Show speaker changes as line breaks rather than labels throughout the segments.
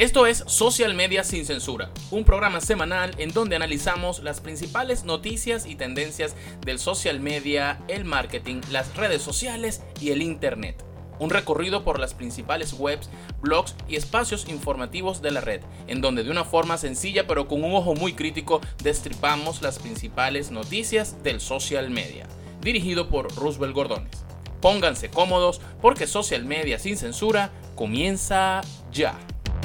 Esto es Social Media sin Censura, un programa semanal en donde analizamos las principales noticias y tendencias del social media, el marketing, las redes sociales y el internet. Un recorrido por las principales webs, blogs y espacios informativos de la red, en donde de una forma sencilla pero con un ojo muy crítico destripamos las principales noticias del social media. Dirigido por Roosevelt Gordones. Pónganse cómodos porque Social Media sin Censura comienza ya.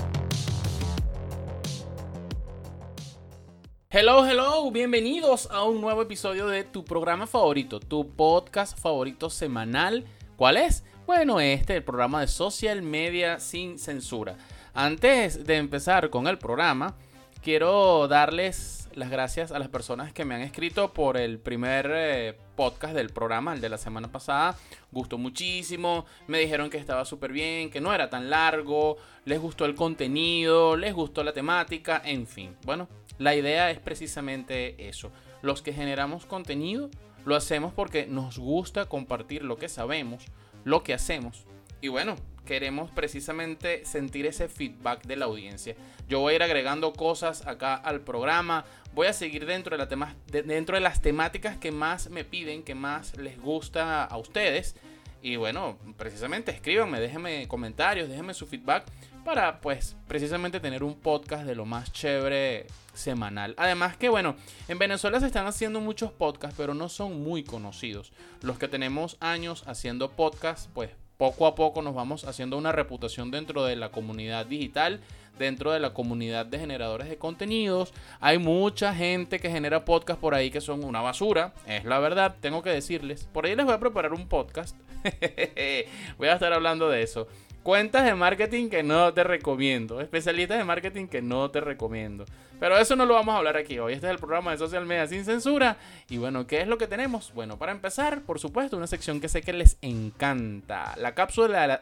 Hello, bienvenidos a un nuevo episodio de tu programa favorito, tu podcast favorito semanal. ¿Cuál es? Bueno, el programa de Social Media sin Censura. Antes de empezar con el programa, quiero darles las gracias a las personas que me han escrito por el primer podcast del programa, el de la semana pasada. Gustó muchísimo, me dijeron que estaba súper bien, que no era tan largo, les gustó el contenido, les gustó la temática, en fin. Bueno, la idea es precisamente eso. Los que generamos contenido lo hacemos porque nos gusta compartir lo que sabemos, lo que hacemos. Y bueno, queremos precisamente sentir ese feedback de la audiencia. Yo voy a ir agregando cosas acá al programa. Voy a seguir dentro de las temáticas que más me piden, que más les gusta a ustedes. Y bueno, precisamente escríbanme, déjenme comentarios, déjenme su feedback para pues precisamente tener un podcast de lo más chévere semanal. Además que bueno, en Venezuela se están haciendo muchos podcasts, pero no son muy conocidos. Los que tenemos años haciendo podcasts, pues poco a poco nos vamos haciendo una reputación dentro de la comunidad digital, dentro de la comunidad de generadores de contenidos. Hay mucha gente que genera podcasts por ahí que son una basura, es la verdad, tengo que decirles. Por ahí les voy a preparar un podcast. Voy a estar hablando de eso. Cuentas de marketing que no te recomiendo. Especialistas de marketing que no te recomiendo. Pero eso no lo vamos a hablar aquí hoy. Este es el programa de Social Media sin Censura. Y bueno, ¿qué es lo que tenemos? Bueno, para empezar, por supuesto, una sección que sé que les encanta. La cápsula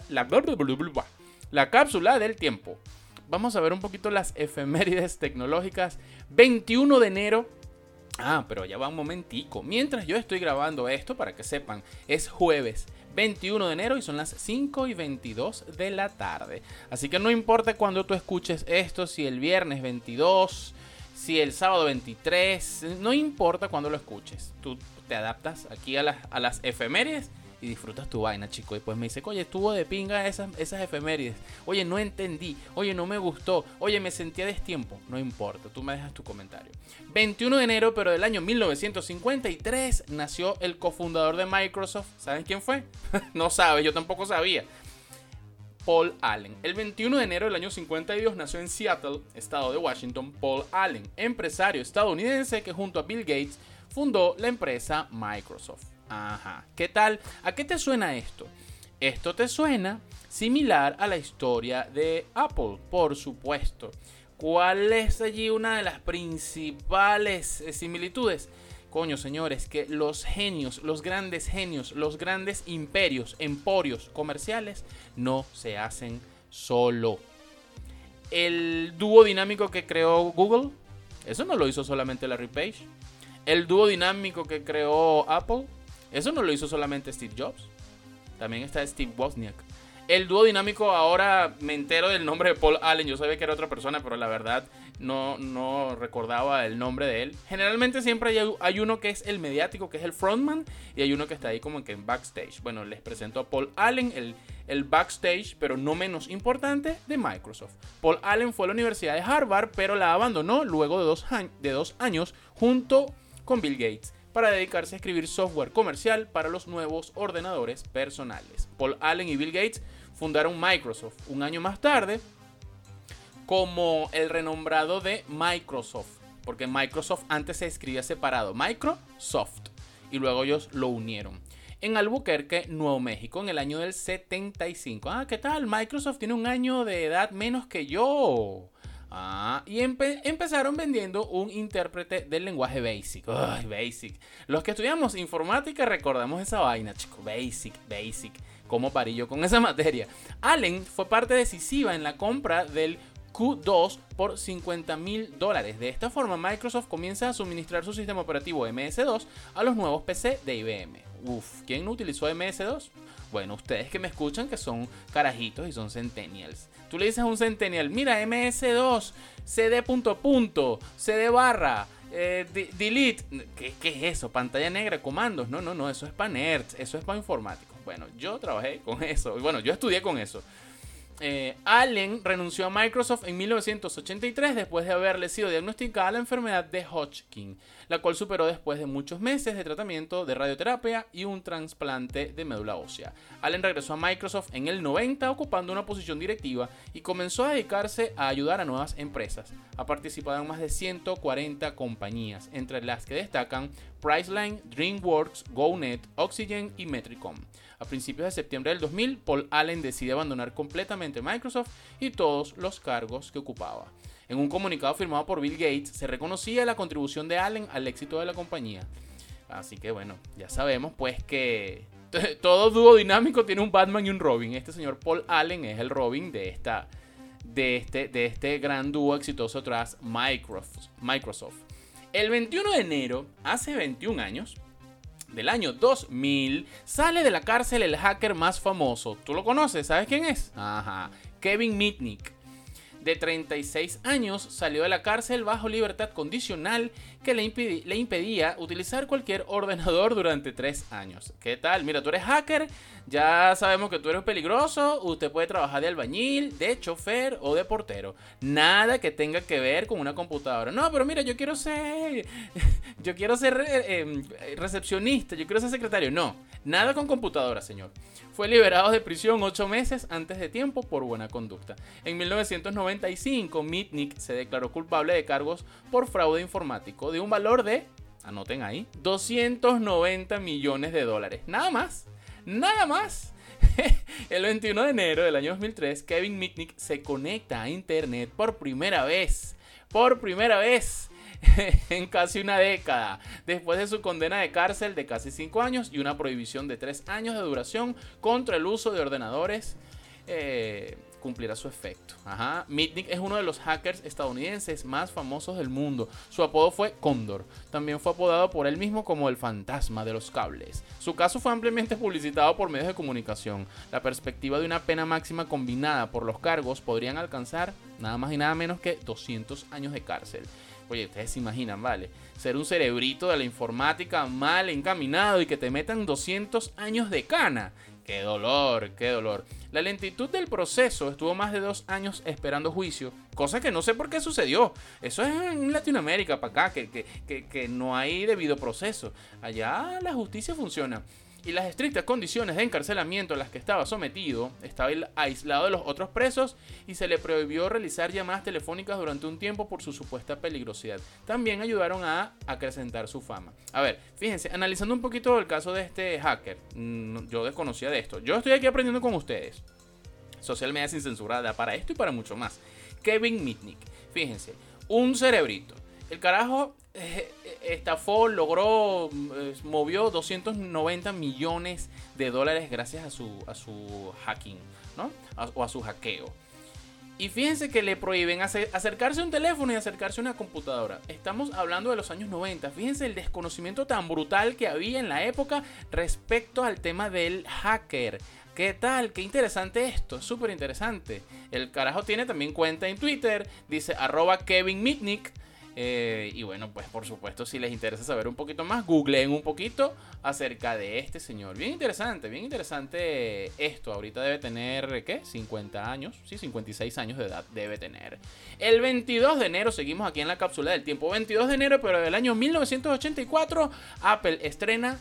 del tiempo. Vamos a ver un poquito las efemérides tecnológicas. 21 de enero. Pero ya va un momentico. Mientras yo estoy grabando esto, para que sepan, es jueves 21 de enero y son las 5:22 de la tarde. Así que no importa cuando tú escuches esto, si el viernes 22, si el sábado 23, no importa cuando lo escuches. Tú te adaptas aquí a las efemérides y disfrutas tu vaina, chico. Y pues me dice, oye, estuvo de pinga esas efemérides. Oye, no entendí. Oye, no me gustó. Oye, me sentí a destiempo. No importa, tú me dejas tu comentario. 21 de enero, pero del año 1953, nació el cofundador de Microsoft. ¿Saben quién fue? No sabe, yo tampoco sabía. Paul Allen. El 21 de enero del año 52 nació en Seattle, estado de Washington, Paul Allen, empresario estadounidense que junto a Bill Gates fundó la empresa Microsoft. Ajá, ¿qué tal? ¿A qué te suena esto? Esto te suena similar a la historia de Apple, por supuesto. ¿Cuál es allí una de las principales similitudes? Coño, señores, que los genios, los grandes imperios, emporios comerciales no se hacen solo. El dúo dinámico que creó Google, eso no lo hizo solamente Larry Page. El dúo dinámico que creó Apple, eso no lo hizo solamente Steve Jobs. También está Steve Wozniak. El dúo dinámico, ahora me entero del nombre de Paul Allen. Yo sabía que era otra persona, pero la verdad no recordaba el nombre de él. Generalmente siempre hay uno que es el mediático, que es el frontman, y hay uno que está ahí como que en backstage. Bueno, les presento a Paul Allen, el backstage, pero no menos importante, de Microsoft. Paul Allen fue a la Universidad de Harvard, pero la abandonó luego de 2 años junto con Bill Gates, para dedicarse a escribir software comercial para los nuevos ordenadores personales. Paul Allen y Bill Gates fundaron Microsoft un año más tarde como el renombrado de Microsoft, porque Microsoft antes se escribía separado, Microsoft, y luego ellos lo unieron. En Albuquerque, Nuevo México, en el año del 75. ¿Qué tal? Microsoft tiene un año de edad menos que yo. Y empezaron vendiendo un intérprete del lenguaje BASIC. BASIC. Los que estudiamos informática recordamos esa vaina, chicos. BASIC. ¿Cómo parí yo con esa materia? Allen fue parte decisiva en la compra del Q2 por $50,000. De esta forma, Microsoft comienza a suministrar su sistema operativo MS2 a los nuevos PC de IBM. ¿Quién no utilizó MS2? Bueno, ustedes que me escuchan que son carajitos y son centennials. Tú le dices a un centennial, mira, MS2, CD punto, CD barra, delete. ¿Qué es eso? Pantalla negra, comandos. No, eso es para nerds, eso es para informáticos. Bueno, yo trabajé con eso. Bueno, yo estudié con eso. Allen renunció a Microsoft en 1983 después de haberle sido diagnosticada la enfermedad de Hodgkin, la cual superó después de muchos meses de tratamiento de radioterapia y un trasplante de médula ósea. Allen regresó a Microsoft en el 90 ocupando una posición directiva y comenzó a dedicarse a ayudar a nuevas empresas. Ha participado en más de 140 compañías, entre las que destacan Priceline, DreamWorks, GoNet, Oxygen y Metricom. A principios de septiembre del 2000, Paul Allen decide abandonar completamente Microsoft y todos los cargos que ocupaba. En un comunicado firmado por Bill Gates, se reconocía la contribución de Allen al éxito de la compañía. Así que bueno, ya sabemos pues que todo dúo dinámico tiene un Batman y un Robin. Este señor Paul Allen es el Robin de este gran dúo exitoso tras Microsoft. El 21 de enero, hace 21 años, del año 2000, sale de la cárcel el hacker más famoso. ¿Tú lo conoces? ¿Sabes quién es? Ajá, Kevin Mitnick. De 36 años, salió de la cárcel bajo libertad condicional que le impedía utilizar cualquier ordenador durante 3 años. ¿Qué tal? Mira, tú eres hacker, ya sabemos que tú eres peligroso, usted puede trabajar de albañil, de chofer o de portero. Nada que tenga que ver con una computadora. No, pero mira, yo quiero ser recepcionista, yo quiero ser secretario. No, nada con computadora, señor. Fue liberado de prisión 8 meses antes de tiempo por buena conducta. En 1995, Mitnick se declaró culpable de cargos por fraude informático de un valor de, anoten ahí, $290 millones. Nada más. El 21 de enero del año 2003, Kevin Mitnick se conecta a internet por primera vez en casi una década, después de su condena de cárcel de casi 5 años y una prohibición de 3 años de duración contra el uso de ordenadores, cumplirá su efecto. Mitnick es uno de los hackers estadounidenses más famosos del mundo. Su apodo fue Cóndor. También fue apodado por él mismo como el fantasma de los cables. Su caso fue ampliamente publicitado por medios de comunicación. La perspectiva de una pena máxima combinada por los cargos podrían alcanzar nada más y nada menos que 200 años de cárcel. Oye, ustedes se imaginan, ¿vale? Ser un cerebrito de la informática mal encaminado y que te metan 200 años de cana. ¡Qué dolor! La lentitud del proceso estuvo más de 2 años esperando juicio, cosa que no sé por qué sucedió. Eso es en Latinoamérica, para acá, que no hay debido proceso. Allá la justicia funciona. Y las estrictas condiciones de encarcelamiento a las que estaba sometido, estaba aislado de los otros presos y se le prohibió realizar llamadas telefónicas durante un tiempo por su supuesta peligrosidad. También ayudaron a acrecentar su fama. A ver, fíjense, analizando un poquito el caso de este hacker, yo desconocía de esto. Yo estoy aquí aprendiendo con ustedes. Social media sin censura da para esto y para mucho más. Kevin Mitnick, fíjense, un cerebrito. El carajo estafó, logró, movió $290 millones gracias a su hacking, ¿no? O a su hackeo. Y fíjense que le prohíben acercarse a un teléfono y acercarse a una computadora. Estamos hablando de los años 90. Fíjense el desconocimiento tan brutal que había en la época respecto al tema del hacker. ¿Qué tal? Qué interesante esto, súper interesante. El carajo tiene también cuenta en Twitter, dice @KevinMitnick. Y bueno, pues por supuesto, si les interesa saber un poquito más, googleen un poquito acerca de este señor. Bien interesante esto. Ahorita debe tener, ¿qué? 50 años. Sí, 56 años de edad debe tener. El 22 de enero, seguimos aquí en la cápsula del tiempo. 22 de enero, pero del año 1984, Apple estrena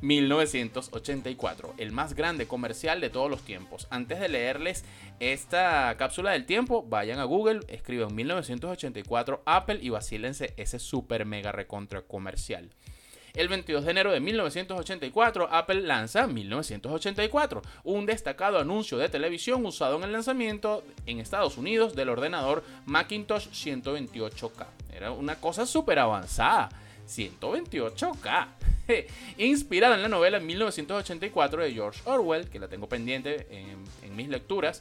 1984, el más grande comercial de todos los tiempos. Antes de leerles esta cápsula del tiempo, vayan a Google, escriban 1984 Apple y vacílense ese super mega recontra comercial. El 22 de enero de 1984, Apple lanza 1984, un destacado anuncio de televisión usado en el lanzamiento en Estados Unidos del ordenador Macintosh 128K. Era una cosa súper avanzada. 128K. Inspirada en la novela 1984 de George Orwell, que la tengo pendiente en mis lecturas,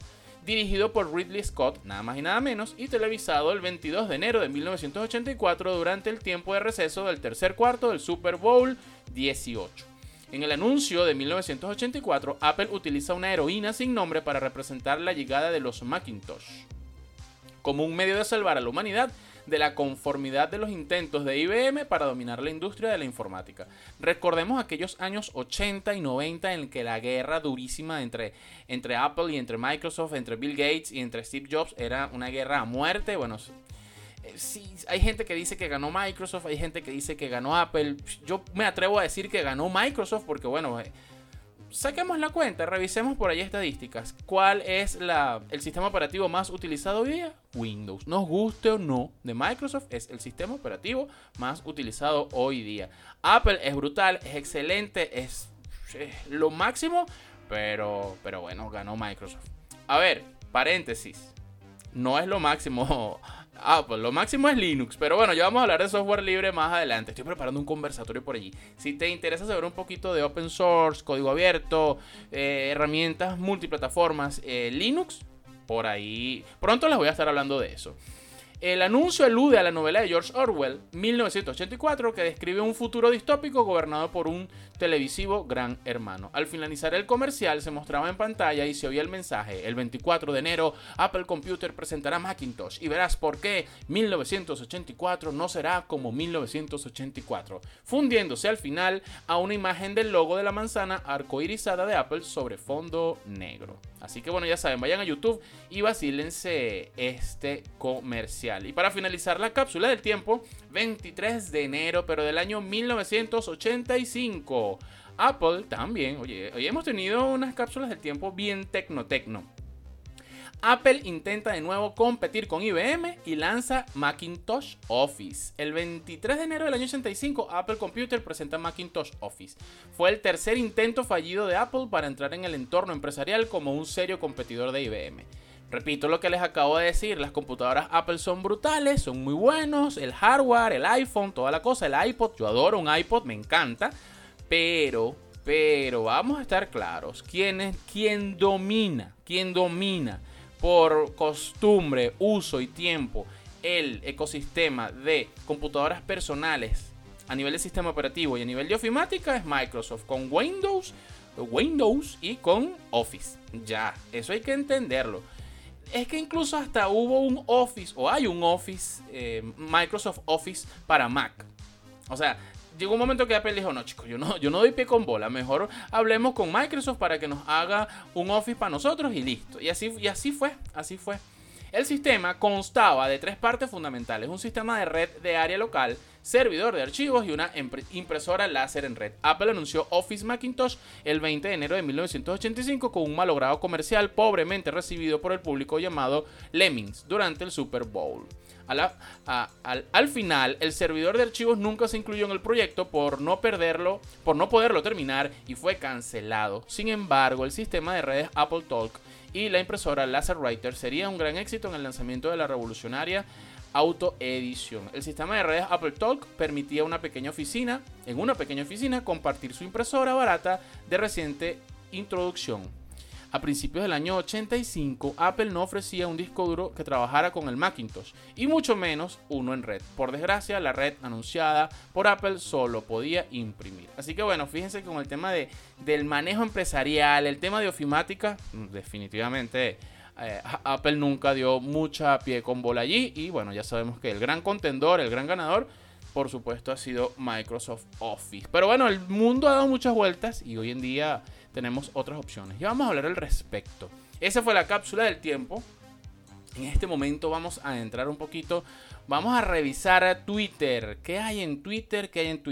dirigido por Ridley Scott, nada más y nada menos, y televisado el 22 de enero de 1984 durante el tiempo de receso del tercer cuarto del Super Bowl 18. En el anuncio de 1984, Apple utiliza una heroína sin nombre para representar la llegada de los Macintosh como un medio de salvar a la humanidad de la conformidad de los intentos de IBM para dominar la industria de la informática. Recordemos aquellos años 80 y 90 en que la guerra durísima entre Apple y entre Microsoft, entre Bill Gates y entre Steve Jobs era una guerra a muerte. Bueno, sí, hay gente que dice que ganó Microsoft, hay gente que dice que ganó Apple. Yo me atrevo a decir que ganó Microsoft porque, bueno, saquemos la cuenta, revisemos por ahí estadísticas. ¿Cuál es el sistema operativo más utilizado hoy día? Windows. Nos guste o no, de Microsoft es el sistema operativo más utilizado hoy día. Apple es brutal, es excelente, es lo máximo, pero bueno, ganó Microsoft. A ver, paréntesis. No es lo máximo Apple, lo máximo es Linux, pero bueno, ya vamos a hablar de software libre más adelante. Estoy preparando un conversatorio por allí. Si te interesa saber un poquito de open source, código abierto, herramientas multiplataformas, Linux, por ahí pronto les voy a estar hablando de eso. El anuncio alude a la novela de George Orwell, 1984, que describe un futuro distópico gobernado por un televisivo gran hermano. Al finalizar el comercial se mostraba en pantalla y se oía el mensaje: el 24 de enero Apple Computer presentará Macintosh y verás por qué 1984 no será como 1984, fundiéndose al final a una imagen del logo de la manzana arcoirizada de Apple sobre fondo negro. Así que bueno, ya saben, vayan a YouTube y vacílense este comercial. Y para finalizar la cápsula del tiempo, 23 de enero, pero del año 1985. Apple también, oye, hoy hemos tenido unas cápsulas del tiempo bien tecno. Apple intenta de nuevo competir con IBM y lanza Macintosh Office. El 23 de enero del año 85, Apple Computer presenta Macintosh Office. Fue el tercer intento fallido de Apple para entrar en el entorno empresarial como un serio competidor de IBM. Repito lo que les acabo de decir, las computadoras Apple son brutales, son muy buenos, el hardware, el iPhone, toda la cosa, el iPod, yo adoro un iPod, me encanta, pero vamos a estar claros, ¿quién domina por costumbre, uso y tiempo el ecosistema de computadoras personales a nivel de sistema operativo y a nivel de ofimática? Es Microsoft, con Windows y con Office. Ya, eso hay que entenderlo. Es que incluso hasta hubo un Office, o hay un Office, Microsoft Office para Mac. O sea, llegó un momento que Apple dijo: no, chicos, yo no doy pie con bola, mejor hablemos con Microsoft para que nos haga un Office para nosotros y listo. Y así fue. El sistema constaba de tres partes fundamentales: un sistema de red de área local, servidor de archivos y una impresora láser en red. Apple anunció Office Macintosh el 20 de enero de 1985 con un malogrado comercial pobremente recibido por el público llamado Lemmings durante el Super Bowl. Al final, el servidor de archivos nunca se incluyó en el proyecto por no poderlo terminar y fue cancelado. Sin embargo, el sistema de redes Apple Talk y la impresora LaserWriter sería un gran éxito en el lanzamiento de la revolucionaria autoedición. El sistema de redes Apple Talk permitía en una pequeña oficina compartir su impresora barata de reciente introducción. A principios del año 85, Apple no ofrecía un disco duro que trabajara con el Macintosh, y mucho menos uno en red. Por desgracia, la red anunciada por Apple solo podía imprimir. Así que bueno, fíjense que con el tema del manejo empresarial, el tema de ofimática, definitivamente Apple nunca dio mucha pie con bola allí. Y bueno, ya sabemos que el gran contendor, el gran ganador, por supuesto, ha sido Microsoft Office. Pero bueno, el mundo ha dado muchas vueltas y hoy en día tenemos otras opciones. Ya vamos a hablar al respecto. Esa fue la cápsula del tiempo. En este momento vamos a entrar un poquito. Vamos a revisar Twitter. ¿Qué hay en Twitter?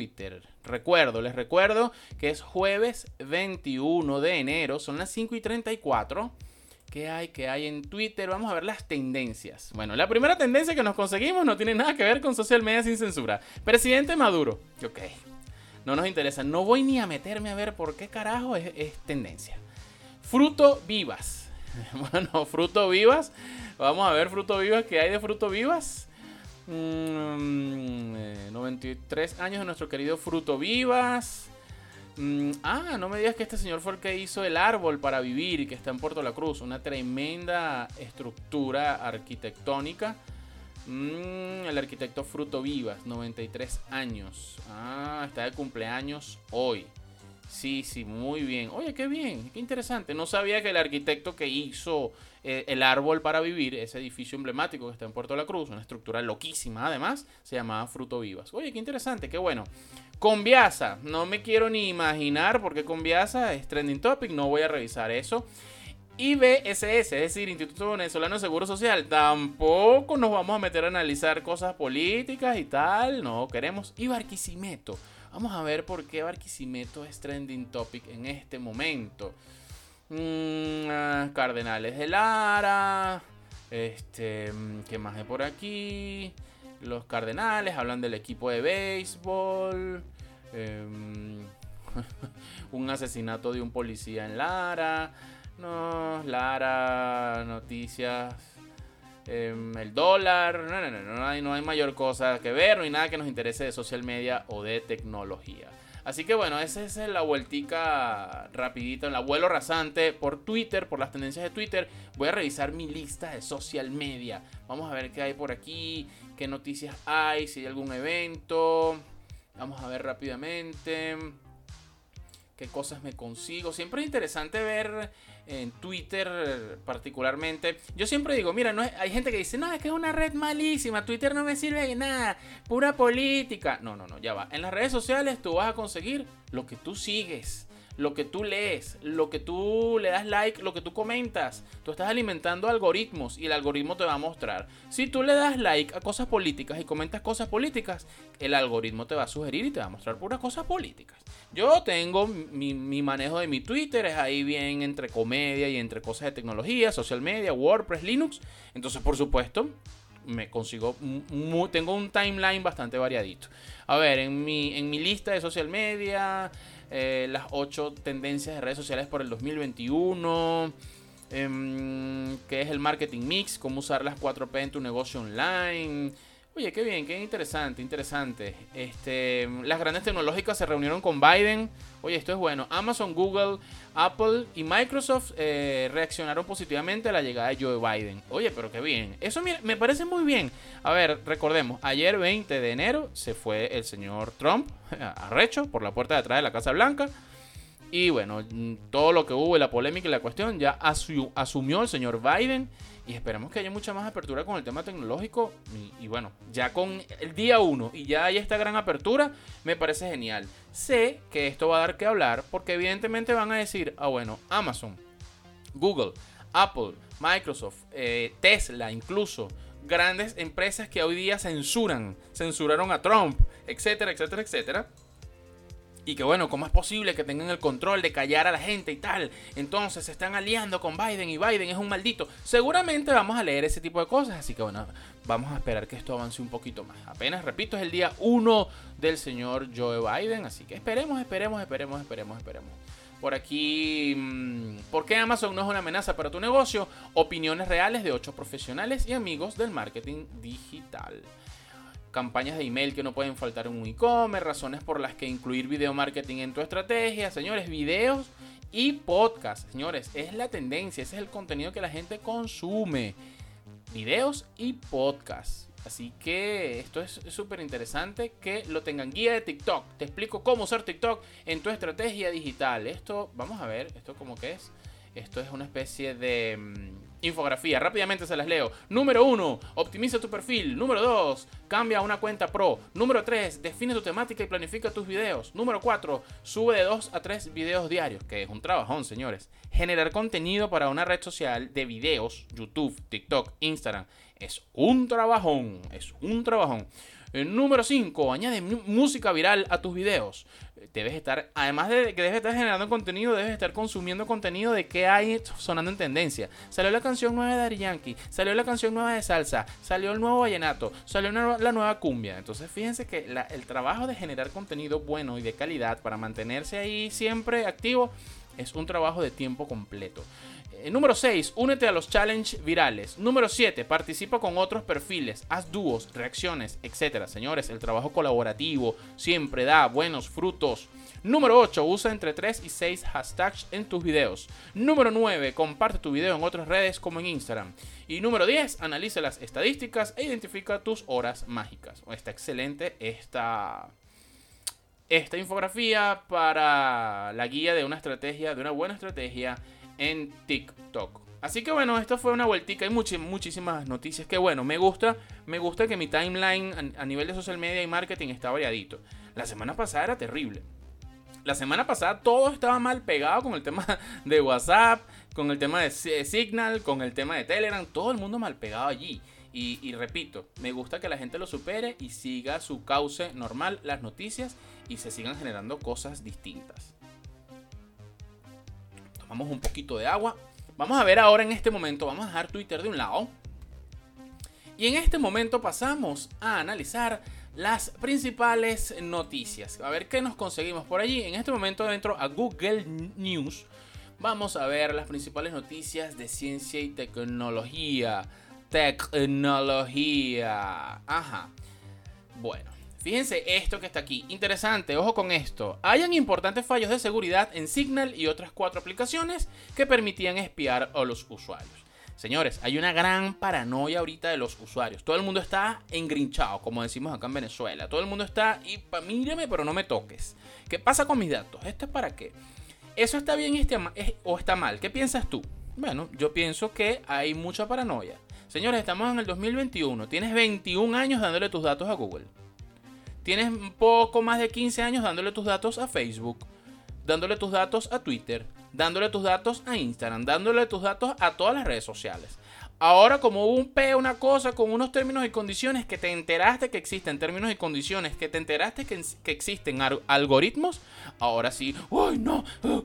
Les recuerdo que es jueves 21 de enero. Son las 5:34. ¿Qué hay en Twitter? Vamos a ver las tendencias. Bueno, la primera tendencia que nos conseguimos no tiene nada que ver con social media sin censura. Presidente Maduro. Ok. No nos interesa. No voy ni a meterme a ver por qué carajo es tendencia. Fruto Vivas. Bueno, Fruto Vivas. Vamos a ver Fruto Vivas. ¿Qué hay de Fruto Vivas? 93 años de nuestro querido Fruto Vivas. No me digas que este señor fue el que hizo el árbol para vivir y que está en Puerto La Cruz. Una tremenda estructura arquitectónica. El arquitecto Fruto Vivas, 93 años. Está de cumpleaños hoy. Sí, muy bien. Oye, qué bien, qué interesante. No sabía que el arquitecto que hizo el árbol para vivir, ese edificio emblemático que está en Puerto La Cruz, una estructura loquísima además, se llamaba Fruto Vivas. Oye, qué interesante, qué bueno. Conviasa, no me quiero ni imaginar porque Conviasa es trending topic, no voy a revisar eso. IBSS, es decir, Instituto Venezolano de Seguro Social, tampoco nos vamos a meter a analizar cosas políticas y tal, no queremos. Y Barquisimeto, vamos a ver por qué Barquisimeto es trending topic en este momento. Cardenales de Lara, ¿qué más hay por aquí? Los Cardenales hablan del equipo de béisbol. Un asesinato de un policía en Lara. No, Lara, noticias. El dólar. No hay mayor cosa que ver. No hay nada que nos interese de social media o de tecnología. Así que bueno, esa es la vueltica rapidita, el vuelo rasante por Twitter, por las tendencias de Twitter. Voy a revisar mi lista de social media. Vamos a ver qué hay por aquí, qué noticias hay, si hay algún evento. Vamos a ver rápidamente qué cosas me consigo. Siempre es interesante ver en Twitter particularmente. Yo siempre digo, mira, hay gente que dice, no, es que es una red malísima, Twitter no me sirve de nada, pura política. No, ya va. En las redes sociales tú vas a conseguir lo que tú sigues, lo que tú lees, lo que tú le das like, lo que tú comentas. Tú estás alimentando algoritmos y el algoritmo te va a mostrar. Si tú le das like a cosas políticas y comentas cosas políticas, el algoritmo te va a sugerir y te va a mostrar puras cosas políticas. Yo tengo mi manejo de mi Twitter, es ahí bien entre comedia y entre cosas de tecnología, social media, WordPress, Linux. Entonces, por supuesto, me consigo, tengo un timeline bastante variadito. A ver, en mi lista de social media, las 8 tendencias de redes sociales por el 2021, que es el marketing mix, cómo usar las 4P en tu negocio online. Oye, qué bien, qué interesante. Las grandes tecnológicas se reunieron con Biden. Oye, esto es bueno. Amazon, Google, Apple y Microsoft reaccionaron positivamente a la llegada de Joe Biden. Oye, pero qué bien. Eso me parece muy bien. A ver, recordemos, ayer 20 de enero se fue el señor Trump arrecho por la puerta de atrás de la Casa Blanca. Y bueno, todo lo que hubo y la polémica y la cuestión ya asumió el señor Biden. Y esperamos que haya mucha más apertura con el tema tecnológico. Y bueno, ya con el día 1 y ya hay esta gran apertura, me parece genial. Sé que esto va a dar que hablar porque evidentemente van a decir, bueno, Amazon, Google, Apple, Microsoft, Tesla incluso, grandes empresas que hoy día censuraron a Trump, etcétera, etcétera, etcétera. Y que bueno, ¿cómo es posible que tengan el control de callar a la gente y tal? Entonces se están aliando con Biden y Biden es un maldito. Seguramente vamos a leer ese tipo de cosas. Así que bueno, vamos a esperar que esto avance un poquito más. Apenas, repito, es el día 1 del señor Joe Biden. Así que esperemos. Por aquí, ¿por qué Amazon no es una amenaza para tu negocio? Opiniones reales de 8 profesionales y amigos del marketing digital. Campañas de email que no pueden faltar en un e-commerce, razones por las que incluir video marketing en tu estrategia. Señores, videos y podcast. Señores, es la tendencia, ese es el contenido que la gente consume. Videos y podcast. Así que esto es súper interesante que lo tengan. Guía de TikTok. Te explico cómo usar TikTok en tu estrategia digital. Esto, vamos a ver, esto como que es. Esto es una especie de infografía. Rápidamente se las leo. Número 1, optimiza tu perfil. Número 2, cambia a una cuenta pro. Número 3, define tu temática y planifica tus videos. Número 4, sube de 2 a 3 videos diarios, que es un trabajón, señores. Generar contenido para una red social de videos, YouTube, TikTok, Instagram, es un trabajón, Número 5, añade música viral a tus videos. Debes estar, además de que debes estar generando contenido, debes estar consumiendo contenido de qué hay sonando en tendencia. Salió la canción nueva de Daddy Yankee, salió la canción nueva de salsa, salió el nuevo vallenato, salió la nueva cumbia. Entonces fíjense que el trabajo de generar contenido bueno y de calidad para mantenerse ahí siempre activo es un trabajo de tiempo completo. Número 6, únete a los challenge virales. Número 7, participa con otros perfiles, haz dúos, reacciones, etc. Señores, el trabajo colaborativo siempre da buenos frutos. Número 8, usa entre 3 y 6 hashtags en tus videos. Número 9, comparte tu video en otras redes como en Instagram. Y número 10, analiza las estadísticas e identifica tus horas mágicas. Está excelente esta infografía para la guía de una estrategia, de una buena estrategia en TikTok. Así que bueno, esto fue una vueltica. Hay muchísimas noticias que bueno, me gusta que mi timeline a nivel de social media y marketing está variadito. La semana pasada era terrible. La semana pasada todo estaba mal pegado con el tema de WhatsApp, con el tema de Signal, con el tema de Telegram. Todo el mundo mal pegado allí. Y repito, me gusta que la gente lo supere y siga su cauce normal, las noticias, y se sigan generando cosas distintas. Tomamos un poquito de agua. Vamos a ver ahora en este momento, vamos a dejar Twitter de un lado. Y en este momento pasamos a analizar las principales noticias. A ver qué nos conseguimos por allí. En este momento entro a Google News. Vamos a ver las principales noticias de ciencia y tecnología. Ajá. Bueno, fíjense esto que está aquí. Interesante, ojo con esto. Hayan importantes fallos de seguridad en Signal y otras 4 aplicaciones que permitían espiar a los usuarios. Señores, hay una gran paranoia ahorita de los usuarios. Todo el mundo está engrinchado, como decimos acá en Venezuela. Todo el mundo está, mírame, pero no me toques. ¿Qué pasa con mis datos? ¿Esto es para qué? ¿Eso está bien o está mal? ¿Qué piensas tú? Bueno, yo pienso que hay mucha paranoia. Señores, estamos en el 2021. Tienes 21 años dándole tus datos a Google. Tienes un poco más de 15 años dándole tus datos a Facebook. Dándole tus datos a Twitter. Dándole tus datos a Instagram. Dándole tus datos a todas las redes sociales. Ahora, como hubo una cosa con unos términos y condiciones que te enteraste que existen términos y condiciones, que te enteraste que existen algoritmos, ahora sí, ¡ay no!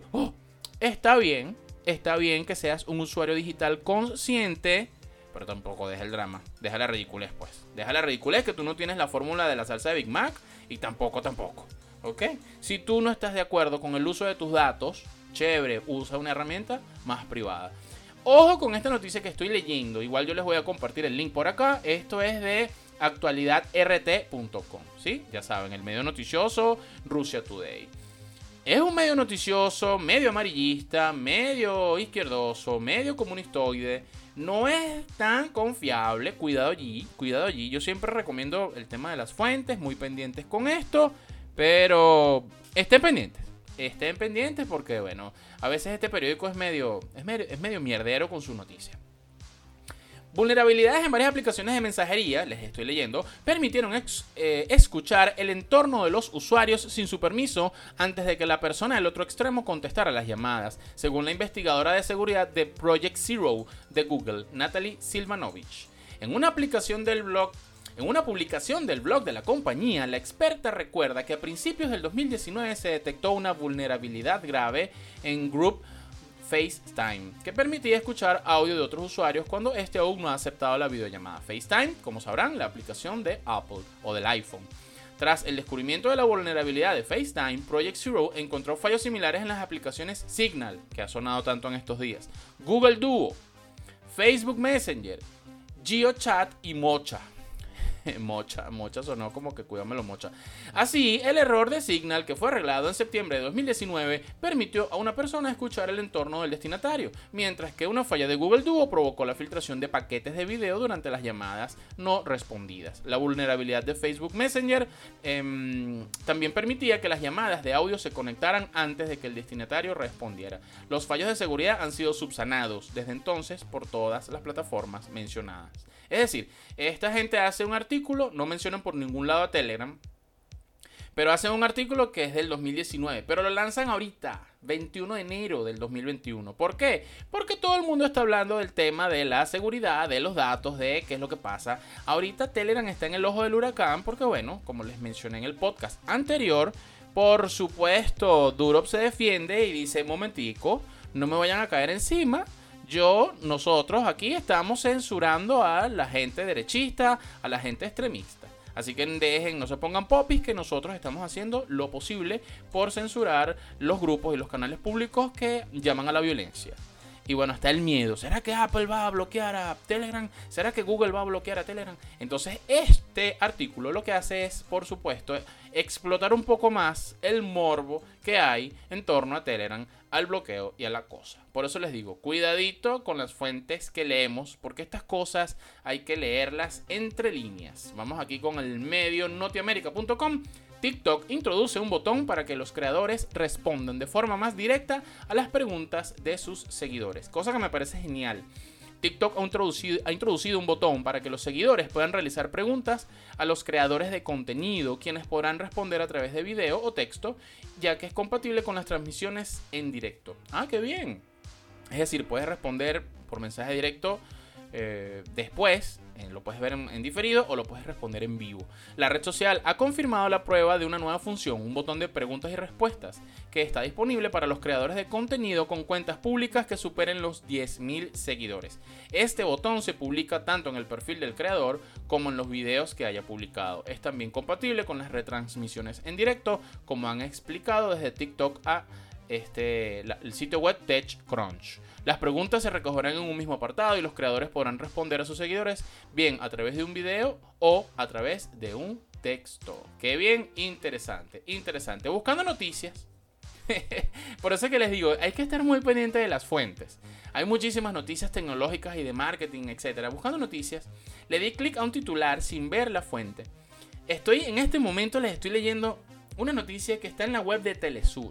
Está bien que seas un usuario digital consciente, pero tampoco deja el drama, deja la ridiculez pues. Deja la ridiculez que tú no tienes la fórmula de la salsa de Big Mac y tampoco, ¿ok? Si tú no estás de acuerdo con el uso de tus datos, chévere, usa una herramienta más privada. Ojo con esta noticia que estoy leyendo, igual yo les voy a compartir el link por acá. Esto es de actualidadrt.com, ¿sí? Ya saben, el medio noticioso Russia Today. Es un medio noticioso, medio amarillista, medio izquierdoso, medio comunistoide. No es tan confiable, cuidado allí. Yo siempre recomiendo el tema de las fuentes, muy pendientes con esto, pero estén pendientes porque, bueno, a veces este periódico es medio mierdero con su noticia. Vulnerabilidades en varias aplicaciones de mensajería, les estoy leyendo, permitieron escuchar el entorno de los usuarios sin su permiso antes de que la persona del otro extremo contestara las llamadas, según la investigadora de seguridad de Project Zero de Google, Natalie Silvanovich. En una publicación del blog de la compañía, la experta recuerda que a principios del 2019 se detectó una vulnerabilidad grave en Group FaceTime, que permitía escuchar audio de otros usuarios cuando este aún no ha aceptado la videollamada. FaceTime, como sabrán, la aplicación de Apple o del iPhone. Tras el descubrimiento de la vulnerabilidad de FaceTime, Project Zero encontró fallos similares en las aplicaciones Signal, que ha sonado tanto en estos días, Google Duo, Facebook Messenger, GeoChat y Mocha. Mocha sonó como que cuídamelo Mocha. Así, el error de Signal, que fue arreglado en septiembre de 2019, permitió a una persona escuchar el entorno del destinatario, mientras que una falla de Google Duo provocó la filtración de paquetes de video durante las llamadas no respondidas. La vulnerabilidad de Facebook Messenger también permitía que las llamadas de audio se conectaran antes de que el destinatario respondiera. Los fallos de seguridad han sido subsanados desde entonces por todas las plataformas mencionadas. Es decir, esta gente hace un artículo, no mencionan por ningún lado a Telegram, pero hacen un artículo que es del 2019, pero lo lanzan ahorita, 21 de enero del 2021. ¿Por qué? Porque todo el mundo está hablando del tema de la seguridad, de los datos, de qué es lo que pasa. Ahorita Telegram está en el ojo del huracán porque, bueno, como les mencioné en el podcast anterior, por supuesto, Durov se defiende y dice, momentico, no me vayan a caer encima. Nosotros aquí estamos censurando a la gente derechista, a la gente extremista. Así que no se pongan popis, que nosotros estamos haciendo lo posible por censurar los grupos y los canales públicos que llaman a la violencia. Y bueno, está el miedo. ¿Será que Apple va a bloquear a Telegram? ¿Será que Google va a bloquear a Telegram? Entonces, este artículo lo que hace es, por supuesto, explotar un poco más el morbo que hay en torno a Telegram, al bloqueo y a la cosa. Por eso les digo, cuidadito con las fuentes que leemos, porque estas cosas hay que leerlas entre líneas. Vamos aquí con el medio notiamerica.com. TikTok introduce un botón para que los creadores respondan de forma más directa a las preguntas de sus seguidores, cosa que me parece genial. TikTok ha introducido un botón para que los seguidores puedan realizar preguntas a los creadores de contenido, quienes podrán responder a través de video o texto, ya que es compatible con las transmisiones en directo. ¡Ah, qué bien! Es decir, puedes responder por mensaje directo después, lo puedes ver en diferido o lo puedes responder en vivo. La red social ha confirmado la prueba de una nueva función, un botón de preguntas y respuestas, que está disponible para los creadores de contenido con cuentas públicas que superen los 10.000 seguidores. Este botón se publica tanto en el perfil del creador como en los videos que haya publicado. Es también compatible con las retransmisiones en directo, como han explicado desde TikTok a el sitio web TechCrunch. Las preguntas se recogerán en un mismo apartado y los creadores podrán responder a sus seguidores bien a través de un video o a través de un texto. Qué bien, interesante. Buscando noticias. Por eso es que les digo, hay que estar muy pendiente de las fuentes. Hay muchísimas noticias tecnológicas y de marketing, etc. Buscando noticias, le di clic a un titular sin ver la fuente. En este momento les estoy leyendo una noticia que está en la web de Telesur.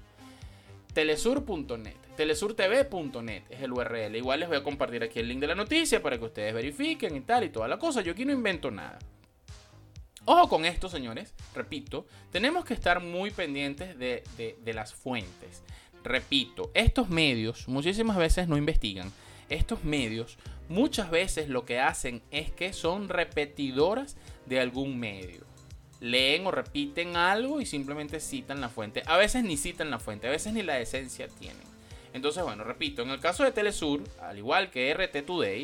Telesur.net, telesurtv.net es el URL. Igual les voy a compartir aquí el link de la noticia para que ustedes verifiquen y tal y toda la cosa. Yo aquí no invento nada. Ojo con esto, señores. Repito, tenemos que estar muy pendientes de las fuentes. Repito, estos medios muchísimas veces no investigan. Estos medios muchas veces lo que hacen es que son repetidoras de algún medio. Leen o repiten algo y simplemente citan la fuente. A veces ni citan la fuente, a veces ni la esencia tienen. Entonces, bueno, repito, en el caso de Telesur, al igual que RT Today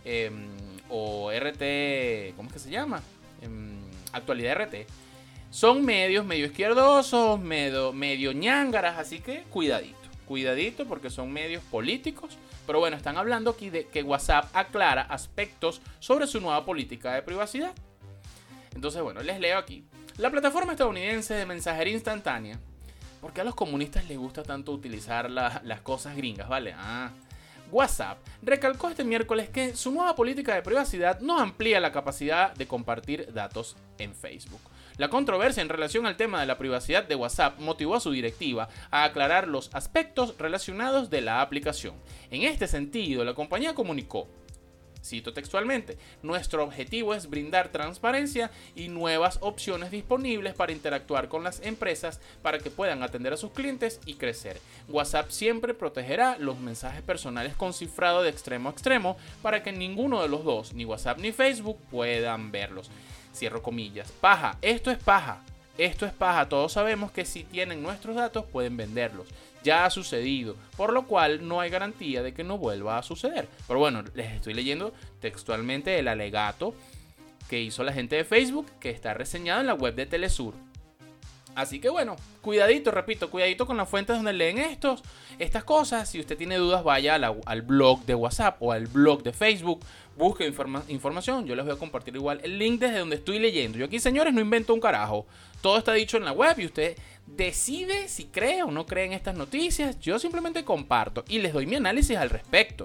o RT, ¿cómo es que se llama? Actualidad RT, son medios medio izquierdosos, medio ñángaras, así que cuidadito porque son medios políticos. Pero bueno, están hablando aquí de que WhatsApp aclara aspectos sobre su nueva política de privacidad. Entonces, bueno, les leo aquí. La plataforma estadounidense de mensajería instantánea. ¿Por qué a los comunistas les gusta tanto utilizar las cosas gringas, vale? WhatsApp recalcó este miércoles que su nueva política de privacidad no amplía la capacidad de compartir datos en Facebook. La controversia en relación al tema de la privacidad de WhatsApp motivó a su directiva a aclarar los aspectos relacionados de la aplicación. En este sentido, la compañía comunicó, cito textualmente, nuestro objetivo es brindar transparencia y nuevas opciones disponibles para interactuar con las empresas para que puedan atender a sus clientes y crecer. WhatsApp siempre protegerá los mensajes personales con cifrado de extremo a extremo para que ninguno de los dos, ni WhatsApp ni Facebook, puedan verlos. Cierro comillas. Paja, esto es paja. Todos sabemos que si tienen nuestros datos pueden venderlos. Ya ha sucedido, por lo cual no hay garantía de que no vuelva a suceder. Pero bueno, les estoy leyendo textualmente el alegato que hizo la gente de Facebook, que está reseñado en la web de Telesur. Así que bueno, cuidadito con las fuentes donde leen estas cosas. Si usted tiene dudas, vaya al blog de WhatsApp o al blog de Facebook, busque información. Yo les voy a compartir igual el link desde donde estoy leyendo. Yo aquí, señores, no invento un carajo. Todo está dicho en la web y usted decide si cree o no cree en estas noticias. Yo simplemente comparto y les doy mi análisis al respecto.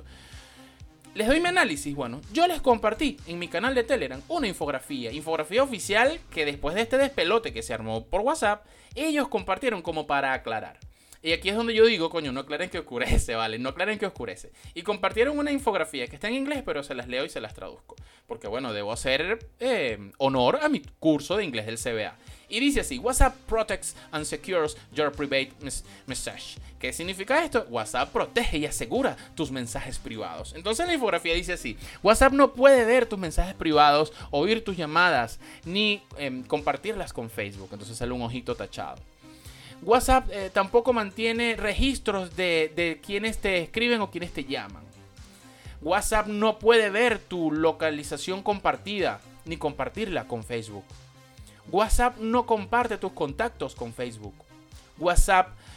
Bueno, yo les compartí en mi canal de Telegram una infografía oficial que después de este despelote que se armó por WhatsApp, ellos compartieron como para aclarar. Y aquí es donde yo digo, coño, no aclaren que oscurece, ¿vale? No aclaren que oscurece. Y compartieron una infografía que está en inglés, pero se las leo y se las traduzco. Porque bueno, debo hacer honor a mi curso de inglés del CBA. Y dice así: WhatsApp protects and secures your private message. ¿Qué significa esto? WhatsApp protege y asegura tus mensajes privados. Entonces la infografía dice así: WhatsApp no puede ver tus mensajes privados, oír tus llamadas, ni compartirlas con Facebook. Entonces sale un ojito tachado. WhatsApp tampoco mantiene registros de quienes te escriben o quienes te llaman. WhatsApp no puede ver tu localización compartida ni compartirla con Facebook. WhatsApp no comparte tus contactos con Facebook. WhatsApp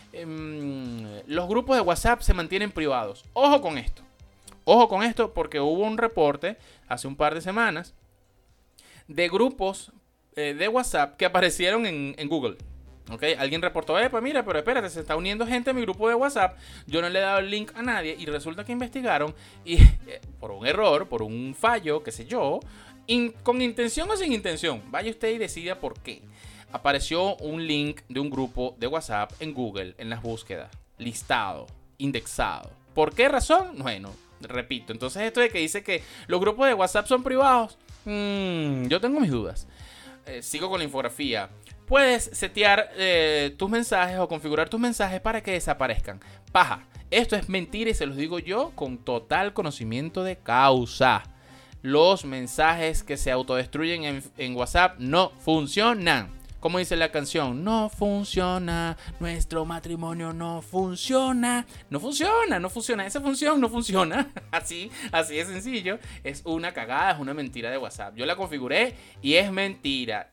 los grupos de WhatsApp se mantienen privados. Ojo con esto. Ojo con esto porque hubo un reporte hace un par de semanas de grupos de WhatsApp que aparecieron en Google. ¿Okay? Alguien reportó, mira, pero espérate, se está uniendo gente a mi grupo de WhatsApp. Yo no le he dado el link a nadie y resulta que investigaron y por un error, por un fallo, qué sé yo, con intención o sin intención, vaya usted y decida por qué. Apareció un link de un grupo de WhatsApp en Google, en las búsquedas, listado, indexado. ¿Por qué razón? Bueno, repito, entonces esto de que dice que los grupos de WhatsApp son privados, yo tengo mis dudas. Sigo con la infografía. Puedes setear tus mensajes o configurar tus mensajes para que desaparezcan. Paja, esto es mentira y se los digo yo con total conocimiento de causa. Los mensajes que se autodestruyen en WhatsApp no funcionan. Como dice la canción, no funciona, nuestro matrimonio no funciona. No funciona, esa función no funciona. Así de sencillo. Es una cagada, es una mentira de WhatsApp. Yo la configuré y es mentira.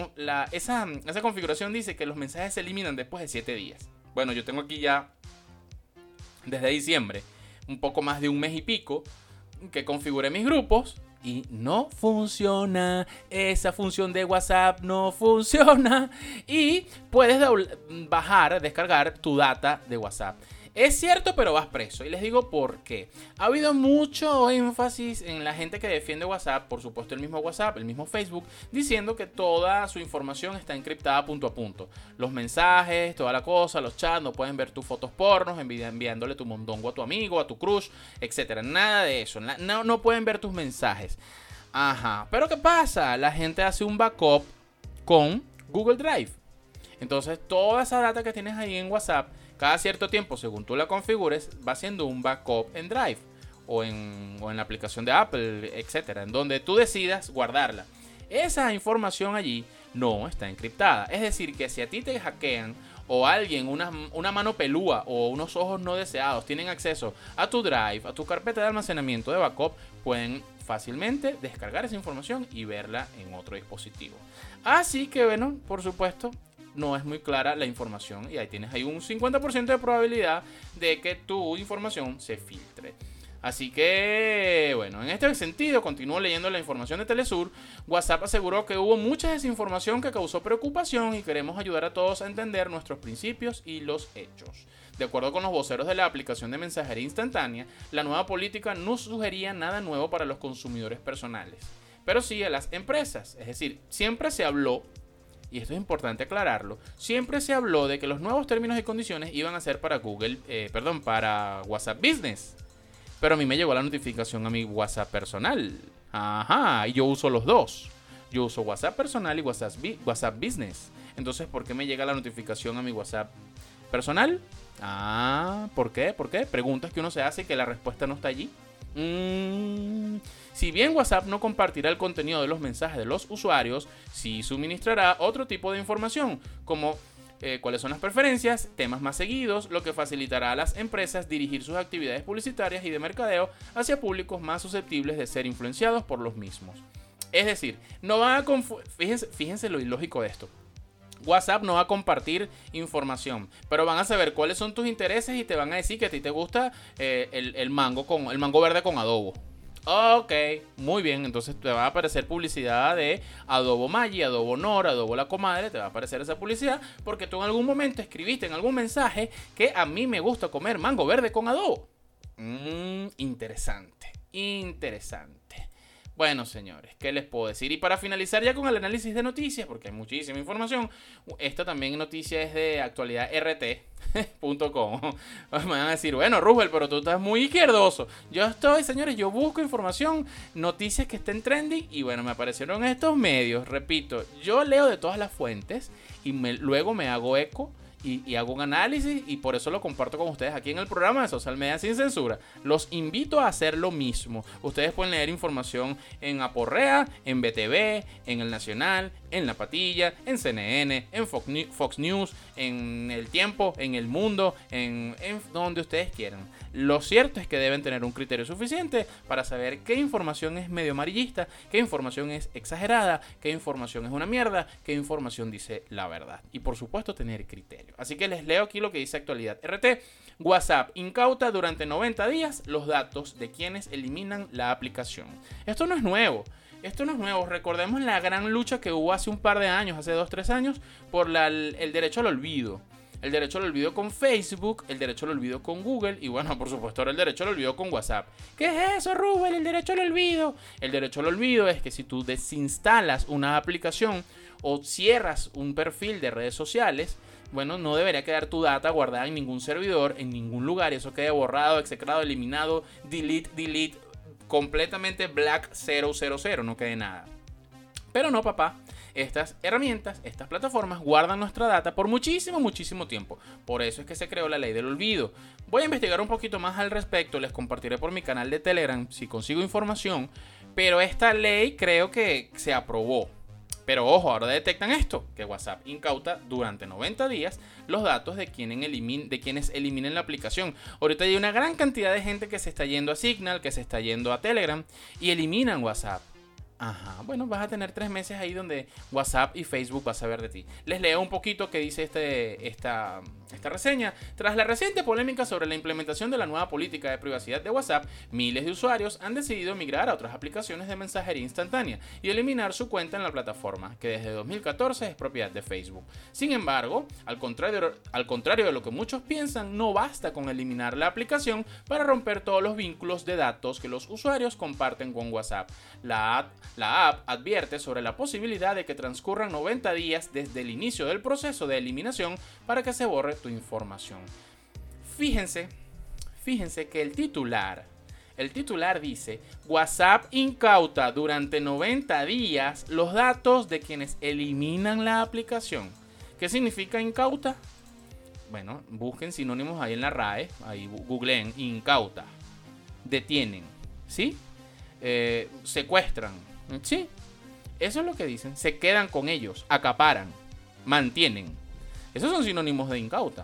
Esa configuración dice que los mensajes se eliminan después de 7 días. Bueno, yo tengo aquí ya desde diciembre, un poco más de un mes y pico, que configuré mis grupos. Y no funciona, esa función de WhatsApp no funciona. Y puedes descargar tu data de WhatsApp. Es cierto, pero vas preso. Y les digo por qué. Ha habido mucho énfasis en la gente que defiende WhatsApp, por supuesto el mismo WhatsApp, el mismo Facebook, diciendo que toda su información está encriptada punto a punto. Los mensajes, toda la cosa, los chats, no pueden ver tus fotos pornos, enviándole tu mondongo a tu amigo, a tu crush, etc. Nada de eso. No pueden ver tus mensajes. Ajá. Pero ¿qué pasa? La gente hace un backup con Google Drive. Entonces toda esa data que tienes ahí en WhatsApp, cada cierto tiempo, según tú la configures, va haciendo un backup en Drive o en la aplicación de Apple, etcétera, en donde tú decidas guardarla. Esa información allí no está encriptada. Es decir, que si a ti te hackean o alguien, una mano pelúa o unos ojos no deseados tienen acceso a tu Drive, a tu carpeta de almacenamiento de backup, pueden fácilmente descargar esa información y verla en otro dispositivo. Así que, bueno, por supuesto, no es muy clara la información y ahí tienes un 50% de probabilidad de que tu información se filtre. Así que, bueno, en este sentido, continúo leyendo la información de Telesur. WhatsApp aseguró que hubo mucha desinformación que causó preocupación y queremos ayudar a todos a entender nuestros principios y los hechos. De acuerdo con los voceros de la aplicación de mensajería instantánea, la nueva política no sugería nada nuevo para los consumidores personales, pero sí a las empresas. Es decir, siempre se habló, y esto es importante aclararlo, siempre se habló de que los nuevos términos y condiciones iban a ser para para WhatsApp Business. Pero a mí me llegó la notificación a mi WhatsApp personal. Ajá, y yo uso los dos. Yo uso WhatsApp personal y WhatsApp Business. Entonces, ¿por qué me llega la notificación a mi WhatsApp personal? ¿Por qué? Preguntas que uno se hace y que la respuesta no está allí. Si bien WhatsApp no compartirá el contenido de los mensajes de los usuarios, sí suministrará otro tipo de información, como cuáles son las preferencias, temas más seguidos, lo que facilitará a las empresas dirigir sus actividades publicitarias y de mercadeo hacia públicos más susceptibles de ser influenciados por los mismos. Es decir, no van a fíjense lo ilógico de esto. WhatsApp no va a compartir información, pero van a saber cuáles son tus intereses y te van a decir que a ti te gusta el mango verde con adobo. Ok, muy bien, entonces te va a aparecer publicidad de Adobo Maggi, Adobo Nor, Adobo La Comadre, te va a aparecer esa publicidad porque tú en algún momento escribiste en algún mensaje que a mí me gusta comer mango verde con adobo. Interesante. Bueno, señores, ¿qué les puedo decir? Y para finalizar ya con el análisis de noticias, porque hay muchísima información, esta también noticia es de actualidadrt.com. Me van a decir, bueno, Rubel, pero tú estás muy izquierdoso. Señores, yo busco información, noticias que estén trending, y bueno, me aparecieron estos medios. Repito, yo leo de todas las fuentes y luego me hago eco y hago un análisis, y por eso lo comparto con ustedes aquí en el programa de Social Media Sin Censura. Los invito a hacer lo mismo. Ustedes pueden leer información en Aporrea, en BTV, en El Nacional, en La Patilla, en CNN, en Fox News, en El Tiempo, en El Mundo, en donde ustedes quieran. Lo cierto es que deben tener un criterio suficiente para saber qué información es medio amarillista, qué información es exagerada, qué información es una mierda, qué información dice la verdad. Y por supuesto tener criterio. ello. Así que les leo aquí lo que dice Actualidad RT. WhatsApp incauta durante 90 días los datos de quienes eliminan la aplicación. Esto no es nuevo. Recordemos la gran lucha que hubo hace un par de años, hace 2-3 años, por el derecho al olvido. El derecho al olvido con Facebook, el derecho al olvido con Google y bueno, por supuesto ahora el derecho al olvido con WhatsApp. ¿Qué es eso, Rubén? El derecho al olvido. El derecho al olvido es que si tú desinstalas una aplicación o cierras un perfil de redes sociales, bueno, no debería quedar tu data guardada en ningún servidor, en ningún lugar, y eso quede borrado, execrado, eliminado, delete, completamente black 000, no quede nada. Pero no, papá. Estas herramientas, estas plataformas guardan nuestra data por muchísimo tiempo. Por eso es que se creó la ley del olvido. Voy a investigar un poquito más al respecto, les compartiré por mi canal de Telegram si consigo información. Pero esta ley creo que se aprobó. Pero ojo, ahora detectan esto, que WhatsApp incauta durante 90 días los datos de quienes eliminen la aplicación. Ahorita hay una gran cantidad de gente que se está yendo a Signal, que se está yendo a Telegram y eliminan WhatsApp. Ajá, bueno, vas a tener 3 meses ahí donde WhatsApp y Facebook vas a saber de ti. Les leo un poquito qué dice esta reseña. Tras la reciente polémica sobre la implementación de la nueva política de privacidad de WhatsApp, miles de usuarios han decidido migrar a otras aplicaciones de mensajería instantánea y eliminar su cuenta en la plataforma, que desde 2014 es propiedad de Facebook. Sin embargo, al contrario de lo que muchos piensan, no basta con eliminar la aplicación para romper todos los vínculos de datos que los usuarios comparten con WhatsApp. La app advierte sobre la posibilidad de que transcurran 90 días desde el inicio del proceso de eliminación para que se borre tu información. Fíjense que el titular dice: WhatsApp incauta durante 90 días los datos de quienes eliminan la aplicación. ¿Qué significa incauta? Bueno, busquen sinónimos ahí en la RAE, ahí googleen incauta. Detienen, ¿sí? Secuestran, ¿sí? Eso es lo que dicen. Se quedan con ellos, acaparan, mantienen. Esos son sinónimos de incauta.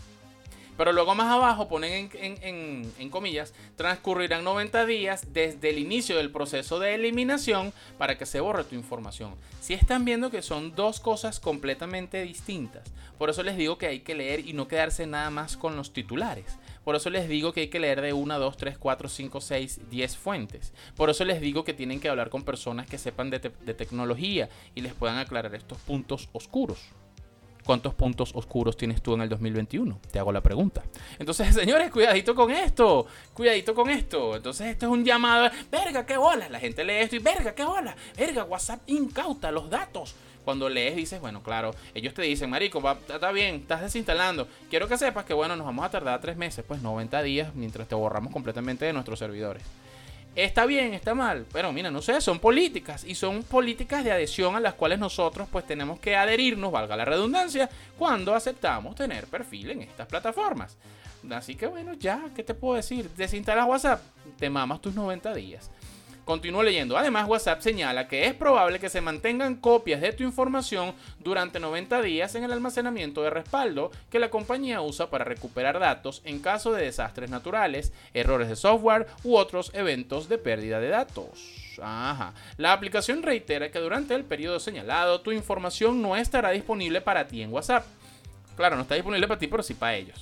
Pero luego más abajo ponen en comillas: transcurrirán 90 días desde el inicio del proceso de eliminación para que se borre tu información. Si están viendo que son dos cosas completamente distintas. Por eso les digo que hay que leer y no quedarse nada más con los titulares. Por eso les digo que hay que leer de 1, 2, 3, 4, 5, 6, 10 fuentes. Por eso les digo que tienen que hablar con personas que sepan de tecnología y les puedan aclarar estos puntos oscuros. ¿Cuántos puntos oscuros tienes tú en el 2021? Te hago la pregunta. Entonces, señores, cuidadito con esto. Entonces, esto es un llamado. Verga, qué bola. La gente lee esto y verga, qué bola. Verga, WhatsApp incauta los datos. Cuando lees dices, bueno, claro, ellos te dicen: marico, está bien, estás desinstalando. Quiero que sepas que, bueno, nos vamos a tardar 3 meses, pues 90 días mientras te borramos completamente de nuestros servidores. Está bien, está mal, pero mira, no sé, son políticas y son políticas de adhesión a las cuales nosotros pues tenemos que adherirnos, valga la redundancia, cuando aceptamos tener perfil en estas plataformas. Así que bueno, ya, ¿qué te puedo decir? Desinstalas WhatsApp, te mamas tus 90 días. Continúo leyendo. Además, WhatsApp señala que es probable que se mantengan copias de tu información durante 90 días en el almacenamiento de respaldo que la compañía usa para recuperar datos en caso de desastres naturales, errores de software u otros eventos de pérdida de datos. Ajá. La aplicación reitera que durante el periodo señalado tu información no estará disponible para ti en WhatsApp. Claro, no está disponible para ti, pero sí para ellos.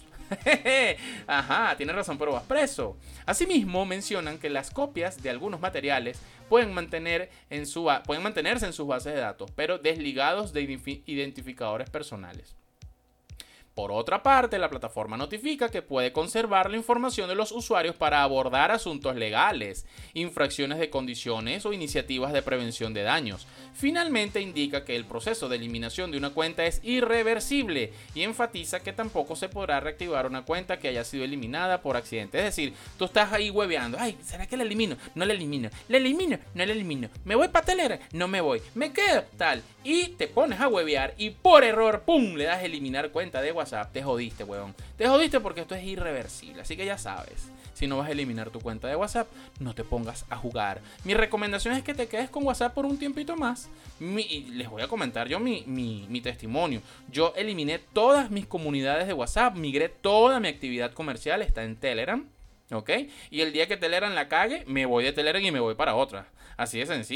Ajá, tienes razón, pero vas preso. Asimismo, mencionan que las copias de algunos materiales pueden mantenerse en sus bases de datos, pero desligados de identificadores personales. Por otra parte, la plataforma notifica que puede conservar la información de los usuarios para abordar asuntos legales, infracciones de condiciones o iniciativas de prevención de daños. Finalmente, indica que el proceso de eliminación de una cuenta es irreversible y enfatiza que tampoco se podrá reactivar una cuenta que haya sido eliminada por accidente. Es decir, tú estás ahí hueveando. Ay, ¿será que la elimino? No la elimino. ¿La elimino? No la elimino. ¿Me voy para Telegram? No me voy. ¿Me quedo? Tal. Y te pones a huevear y por error, ¡pum!, le das a eliminar cuenta de WhatsApp. Te jodiste, huevón. Te jodiste porque esto es irreversible. Así que ya sabes. Si no vas a eliminar tu cuenta de WhatsApp, no te pongas a jugar. Mi recomendación es que te quedes con WhatsApp por un tiempito más. Les voy a comentar yo mi testimonio. Yo eliminé todas mis comunidades de WhatsApp. Migré toda mi actividad comercial. Está en Telegram. ¿Ok? Y el día que Telegram la cague, me voy de Telegram y me voy para otra. Así de sencillo.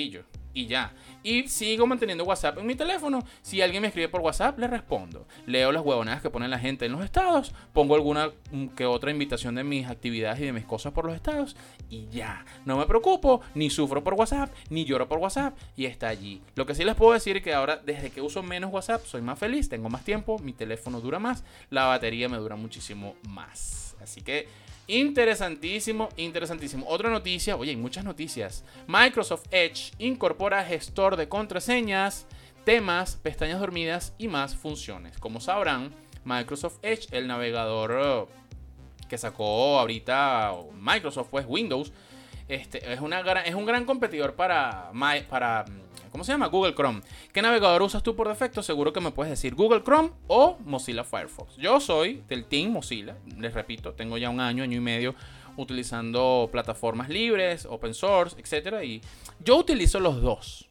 y ya. Y sigo manteniendo WhatsApp en mi teléfono. Si alguien me escribe por WhatsApp, le respondo. Leo las huevonadas que pone la gente en los estados. Pongo alguna que otra invitación de mis actividades y de mis cosas por los estados. Y ya. No me preocupo, ni sufro por WhatsApp, ni lloro por WhatsApp. Y está allí. Lo que sí les puedo decir es que ahora, desde que uso menos WhatsApp, soy más feliz, tengo más tiempo, mi teléfono dura más, la batería me dura muchísimo más. Así que interesantísimo, interesantísimo. Otra noticia, oye, hay muchas noticias. Microsoft Edge incorpora gestor de contraseñas, temas, pestañas dormidas y más funciones. Como sabrán, Microsoft Edge, el navegador que sacó ahorita Microsoft, pues Windows, es un gran competidor para ¿cómo se llama? Google Chrome. ¿Qué navegador usas tú por defecto? Seguro que me puedes decir Google Chrome o Mozilla Firefox. Yo soy del Team Mozilla. Les repito, tengo ya un año y medio utilizando plataformas libres, open source, etc. Y yo utilizo los dos.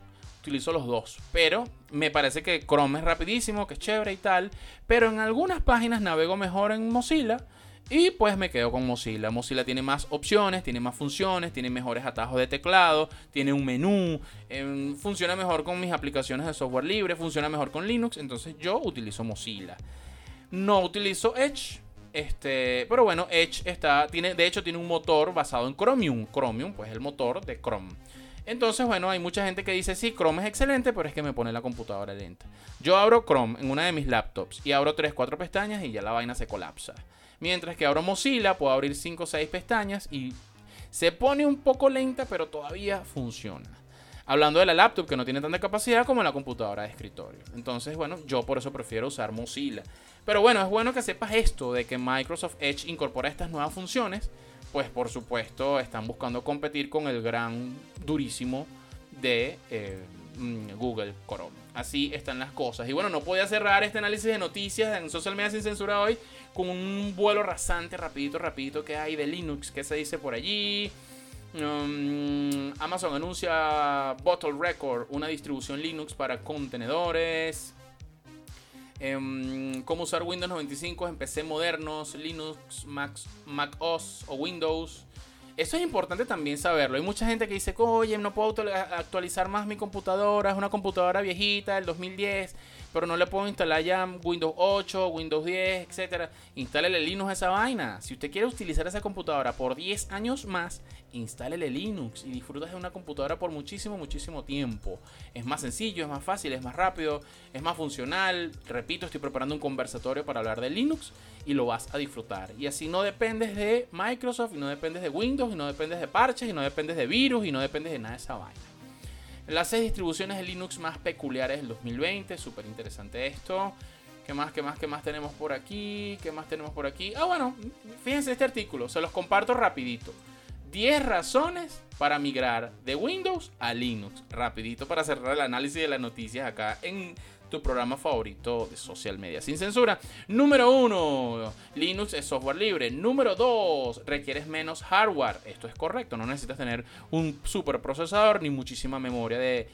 Pero me parece que Chrome es rapidísimo, que es chévere y tal. Pero en algunas páginas navego mejor en Mozilla. Y pues me quedo con Mozilla. Mozilla tiene más opciones, tiene más funciones, tiene mejores atajos de teclado, tiene un menú, funciona mejor con mis aplicaciones de software libre, funciona mejor con Linux. Entonces yo utilizo Mozilla. No utilizo Edge. Pero bueno, Edge de hecho tiene un motor basado en Chromium. Chromium, pues el motor de Chrome. Entonces, bueno, hay mucha gente que dice, sí, Chrome es excelente, pero es que me pone la computadora lenta. Yo abro Chrome en una de mis laptops y abro 3-4 pestañas y ya la vaina se colapsa. Mientras que abro Mozilla, puedo abrir 5 o 6 pestañas y se pone un poco lenta, pero todavía funciona. Hablando de la laptop, que no tiene tanta capacidad como la computadora de escritorio. Entonces, bueno, yo por eso prefiero usar Mozilla. Pero bueno, es bueno que sepas esto, de que Microsoft Edge incorpora estas nuevas funciones. Pues por supuesto están buscando competir con el gran durísimo de Google Chrome. Así están las cosas. Y bueno, no podía cerrar este análisis de noticias en Social Media Sin Censura hoy con un vuelo rasante, rapidito que hay de Linux. ¿Qué se dice por allí? Amazon anuncia Bottle Record, una distribución Linux para contenedores. Cómo usar Windows 95 en PC modernos, Linux, Mac OS o Windows. Eso es importante también saberlo. Hay mucha gente que dice, oye, no puedo actualizar más mi computadora, es una computadora viejita del 2010, pero no le puedo instalar ya Windows 8, Windows 10, etc. Instálele Linux a esa vaina. Si usted quiere utilizar esa computadora por 10 años más, instálele Linux y disfrutas de una computadora por muchísimo tiempo. Es más sencillo, es más fácil, es más rápido, es más funcional. Repito, estoy preparando un conversatorio para hablar de Linux y lo vas a disfrutar. Y así no dependes de Microsoft, y no dependes de Windows, y no dependes de parches, y no dependes de virus, y no dependes de nada de esa vaina. Las 6 distribuciones de Linux más peculiares del 2020. Súper interesante esto. ¿Qué más tenemos por aquí? Ah, bueno, fíjense este artículo. Se los comparto rapidito. 10 razones para migrar de Windows a Linux. Rapidito para cerrar el análisis de las noticias acá en tu programa favorito de Social Media Sin Censura. Número 1, Linux es software libre. Número 2, requieres menos hardware. Esto es correcto, no necesitas tener un super procesador ni muchísima memoria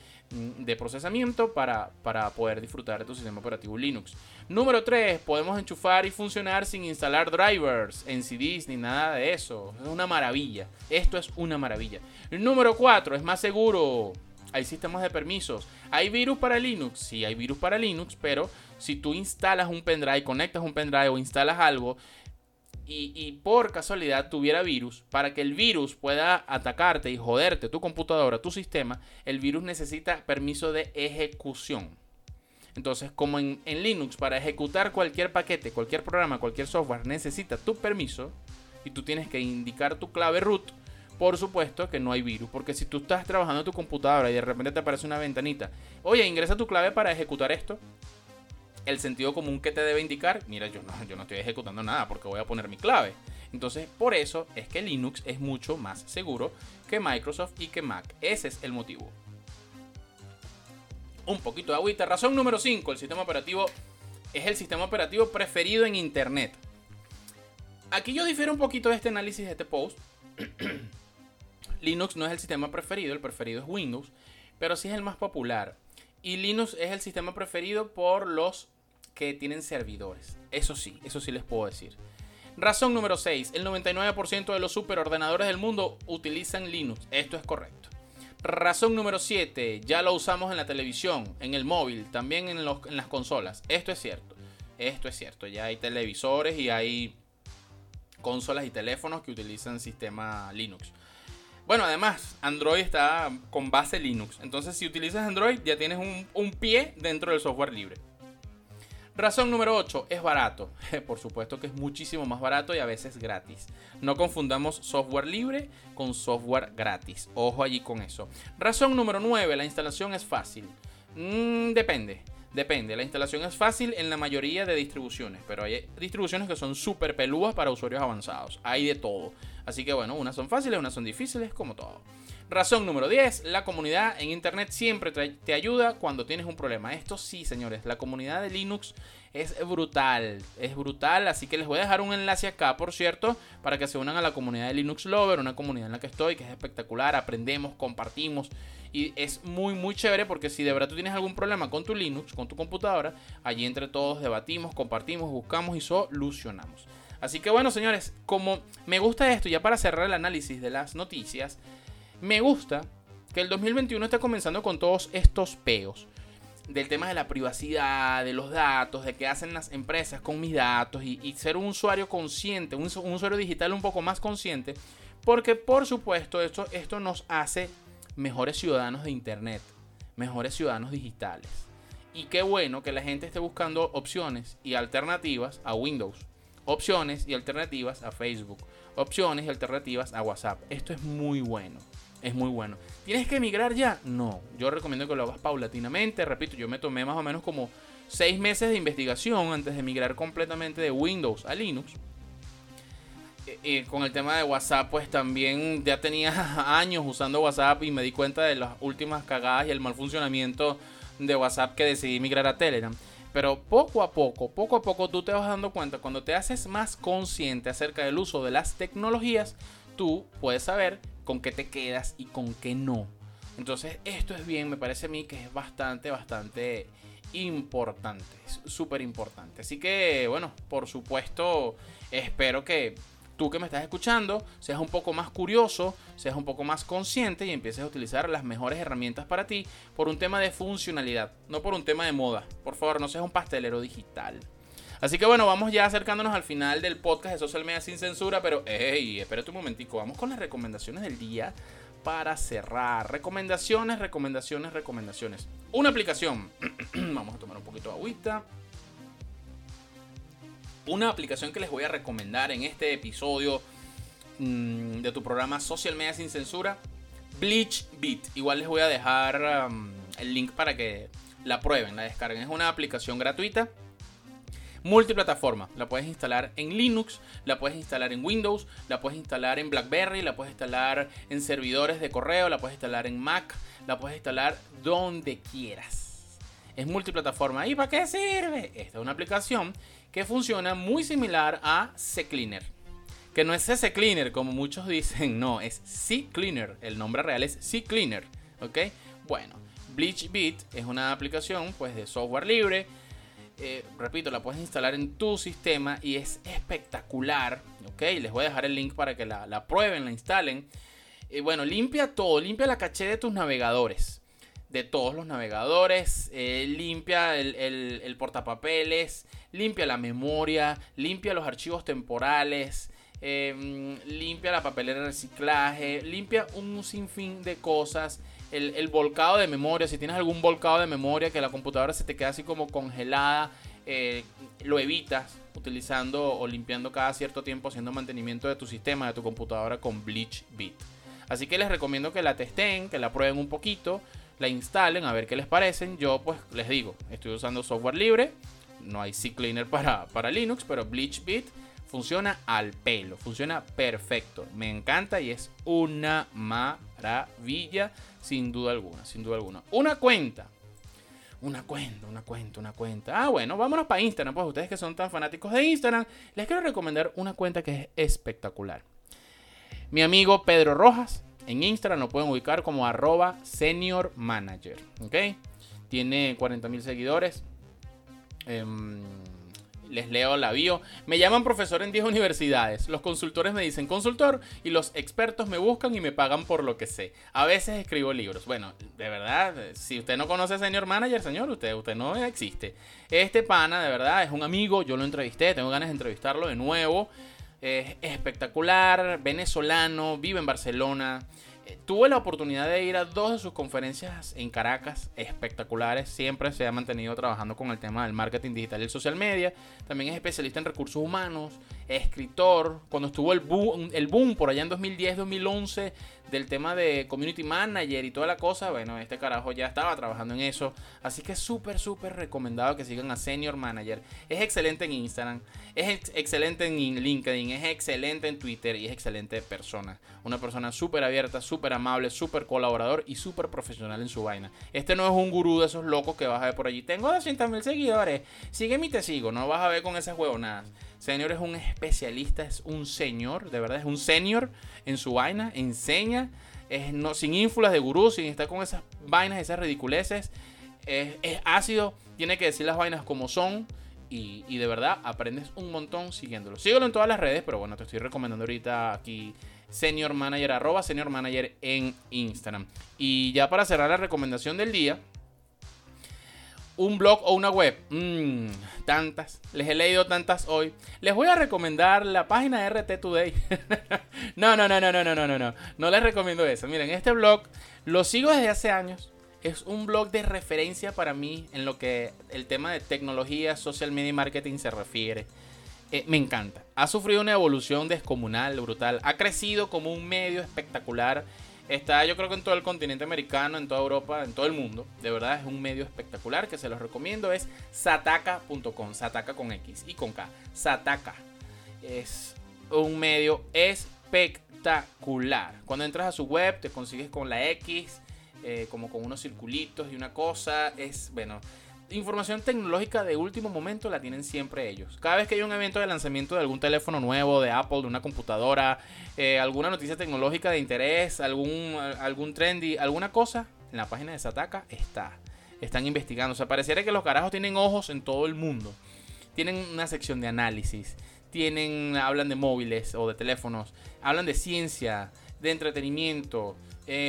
de procesamiento para poder disfrutar de tu sistema operativo Linux. Número 3, podemos enchufar y funcionar sin instalar drivers en CDs ni nada de eso. Es una maravilla. Esto es una maravilla. Número 4, es más seguro. Hay sistemas de permisos. ¿Hay virus para Linux? Sí, hay virus para Linux, pero si tú instalas un pendrive, conectas un pendrive o instalas algo y por casualidad tuviera virus, para que el virus pueda atacarte y joderte tu computadora, tu sistema, el virus necesita permiso de ejecución. Entonces, como en Linux, para ejecutar cualquier paquete, cualquier programa, cualquier software, necesita tu permiso y tú tienes que indicar tu clave root. Por supuesto que no hay virus, porque si tú estás trabajando en tu computadora y de repente te aparece una ventanita, oye, ingresa tu clave para ejecutar esto, el sentido común que te debe indicar, mira, yo no estoy ejecutando nada porque voy a poner mi clave. Entonces, por eso es que Linux es mucho más seguro que Microsoft y que Mac. Ese es el motivo. Un poquito de agüita. Razón número 5, el sistema operativo es el sistema operativo preferido en Internet. Aquí yo difiero un poquito de este análisis de este post. Linux no es el sistema preferido, el preferido es Windows, pero sí es el más popular. Y Linux es el sistema preferido por los que tienen servidores. Eso sí les puedo decir. Razón número 6, el 99% de los superordenadores del mundo utilizan Linux. Esto es correcto. Razón número 7, ya lo usamos en la televisión, en el móvil, también en las consolas. Esto es cierto, ya hay televisores y hay consolas y teléfonos que utilizan sistema Linux. Bueno, además, Android está con base Linux. Entonces, si utilizas Android, ya tienes un pie dentro del software libre. Razón número 8, es barato. Por supuesto que es muchísimo más barato y a veces gratis. No confundamos software libre con software gratis. Ojo allí con eso. Razón número 9, la instalación es fácil. Depende. La instalación es fácil en la mayoría de distribuciones, pero hay distribuciones que son súper pelúas para usuarios avanzados. Hay de todo. Así que bueno, unas son fáciles, unas son difíciles, como todo. Razón número 10, la comunidad en internet siempre te ayuda cuando tienes un problema. Esto sí, señores, la comunidad de Linux es brutal, así que les voy a dejar un enlace acá, por cierto, para que se unan a la comunidad de Linux Lover, una comunidad en la que estoy, que es espectacular, aprendemos, compartimos, y es muy muy chévere porque si de verdad tú tienes algún problema con tu Linux, con tu computadora, allí entre todos debatimos, compartimos, buscamos y solucionamos. Así que bueno, señores, como me gusta esto, ya para cerrar el análisis de las noticias, me gusta que el 2021 esté comenzando con todos estos peos del tema de la privacidad, de los datos, de qué hacen las empresas con mis datos y ser un usuario consciente, un usuario digital un poco más consciente, porque por supuesto esto nos hace mejores ciudadanos de internet, mejores ciudadanos digitales. Y qué bueno que la gente esté buscando opciones y alternativas a Windows, opciones y alternativas a Facebook, opciones y alternativas a WhatsApp. Esto es muy bueno. Es muy bueno. ¿Tienes que migrar ya? No. Yo recomiendo que lo hagas paulatinamente. Repito, yo me tomé más o menos como 6 meses de investigación antes de migrar completamente de Windows a Linux. Con el tema de WhatsApp, pues también ya tenía años usando WhatsApp y me di cuenta de las últimas cagadas y el mal funcionamiento de WhatsApp que decidí migrar a Telegram. Pero poco a poco tú te vas dando cuenta, cuando te haces más consciente acerca del uso de las tecnologías, tú puedes saber con qué te quedas y con qué no. Entonces esto es bien, me parece a mí que es bastante importante, es súper importante. Así que bueno, por supuesto, espero que tú que me estás escuchando seas un poco más curioso, seas un poco más consciente y empieces a utilizar las mejores herramientas para ti por un tema de funcionalidad, no por un tema de moda. Por favor, no seas un pastelero digital. Así que bueno, vamos ya acercándonos al final del podcast de Social Media Sin Censura, pero hey, espérate un momentico, vamos con las recomendaciones del día para cerrar. Recomendaciones. Una aplicación, vamos a tomar un poquito de agüita. Una aplicación que les voy a recomendar en este episodio de tu programa Social Media Sin Censura, BleachBit. Igual les voy a dejar el link para que la prueben, la descarguen. Es una aplicación gratuita, multiplataforma. La puedes instalar en Linux, la puedes instalar en Windows, la puedes instalar en BlackBerry, la puedes instalar en servidores de correo, la puedes instalar en Mac, la puedes instalar donde quieras. Es multiplataforma. ¿Y para qué sirve? Esta es una aplicación que funciona muy similar a CCleaner. Que no es CCleaner como muchos dicen, no, es CCleaner. El nombre real es CCleaner, ¿ok? Bueno, BleachBit es una aplicación pues de software libre. Repito, la puedes instalar en tu sistema y es espectacular, ¿ok? Les voy a dejar el link para que la prueben, la instalen. Bueno, limpia todo, limpia la caché de tus navegadores, de todos los navegadores, limpia el portapapeles, limpia la memoria, limpia los archivos temporales, limpia la papelera de reciclaje, limpia un sinfín de cosas. El volcado de memoria, si tienes algún volcado de memoria que la computadora se te queda así como congelada, lo evitas utilizando o limpiando cada cierto tiempo, haciendo mantenimiento de tu sistema, de tu computadora con BleachBit. Así que les recomiendo que la testen, que la prueben un poquito, la instalen, a ver qué les parecen. Yo pues les digo, estoy usando software libre, no hay CCleaner para Linux, pero BleachBit funciona al pelo, funciona perfecto, me encanta y es una maravilla, sin duda alguna. Una cuenta. Ah, bueno, vámonos para Instagram, pues ustedes que son tan fanáticos de Instagram, les quiero recomendar una cuenta que es espectacular. Mi amigo Pedro Rojas, en Instagram lo pueden ubicar como @seniormanager, ¿ok? Tiene 40,000 seguidores. Les leo la bio. Me llaman profesor en 10 universidades. Los consultores me dicen consultor y los expertos me buscan y me pagan por lo que sé. A veces escribo libros. Bueno, de verdad, si usted no conoce a Senior Manager, señor, usted no existe. Este pana, de verdad, es un amigo. Yo lo entrevisté, tengo ganas de entrevistarlo de nuevo. Es espectacular, venezolano, vive en Barcelona. Tuve la oportunidad de ir a 2 de sus conferencias en Caracas, espectaculares. Siempre se ha mantenido trabajando con el tema del marketing digital y el social media. También es especialista en recursos humanos, escritor. Cuando estuvo el boom por allá en 2010-2011 del tema de community manager y toda la cosa, bueno, este carajo ya estaba trabajando en eso. Así que súper recomendado que sigan a Senior Manager. Es excelente en Instagram, es excelente en LinkedIn, es excelente en Twitter y es excelente persona. Una persona súper abierta, súper amable, súper colaborador y súper profesional en su vaina. Este no es un gurú de esos locos que vas a ver por allí. Tengo 200,000 seguidores, sígueme y te sigo. No vas a ver con esas huevonadas. Senior es un especialista, es un señor, de verdad es un senior en su vaina, enseña, sin ínfulas de gurú, sin estar con esas vainas, esas ridiculeces. Es ácido, tiene que decir las vainas como son y de verdad aprendes un montón siguiéndolo. Síguelo en todas las redes, pero bueno, te estoy recomendando ahorita aquí Senior Manager, @Senior Manager en Instagram. Y ya para cerrar la recomendación del día, un blog o una web. Tantas. Les he leído tantas hoy. Les voy a recomendar la página de RT Today. No. No les recomiendo eso. Miren, este blog lo sigo desde hace años. Es un blog de referencia para mí en lo que el tema de tecnología, social media y marketing se refiere. Me encanta. Ha sufrido una evolución descomunal, brutal. Ha crecido como un medio espectacular. Está, yo creo que en todo el continente americano, en toda Europa, en todo el mundo. De verdad es un medio espectacular que se los recomiendo. Es Sataka.com. Sataka con X y con K. Sataka. Es un medio espectacular. Cuando entras a su web te consigues con la X, como con unos circulitos y una cosa. Es, bueno, información tecnológica de último momento la tienen siempre ellos. Cada vez que hay un evento de lanzamiento de algún teléfono nuevo, de Apple, de una computadora, alguna noticia tecnológica de interés, algún trendy, alguna cosa, en la página de Sataka están investigando. O sea, pareciera que los carajos tienen ojos en todo el mundo. Tienen una sección de análisis, hablan de móviles o de teléfonos, hablan de ciencia, de entretenimiento.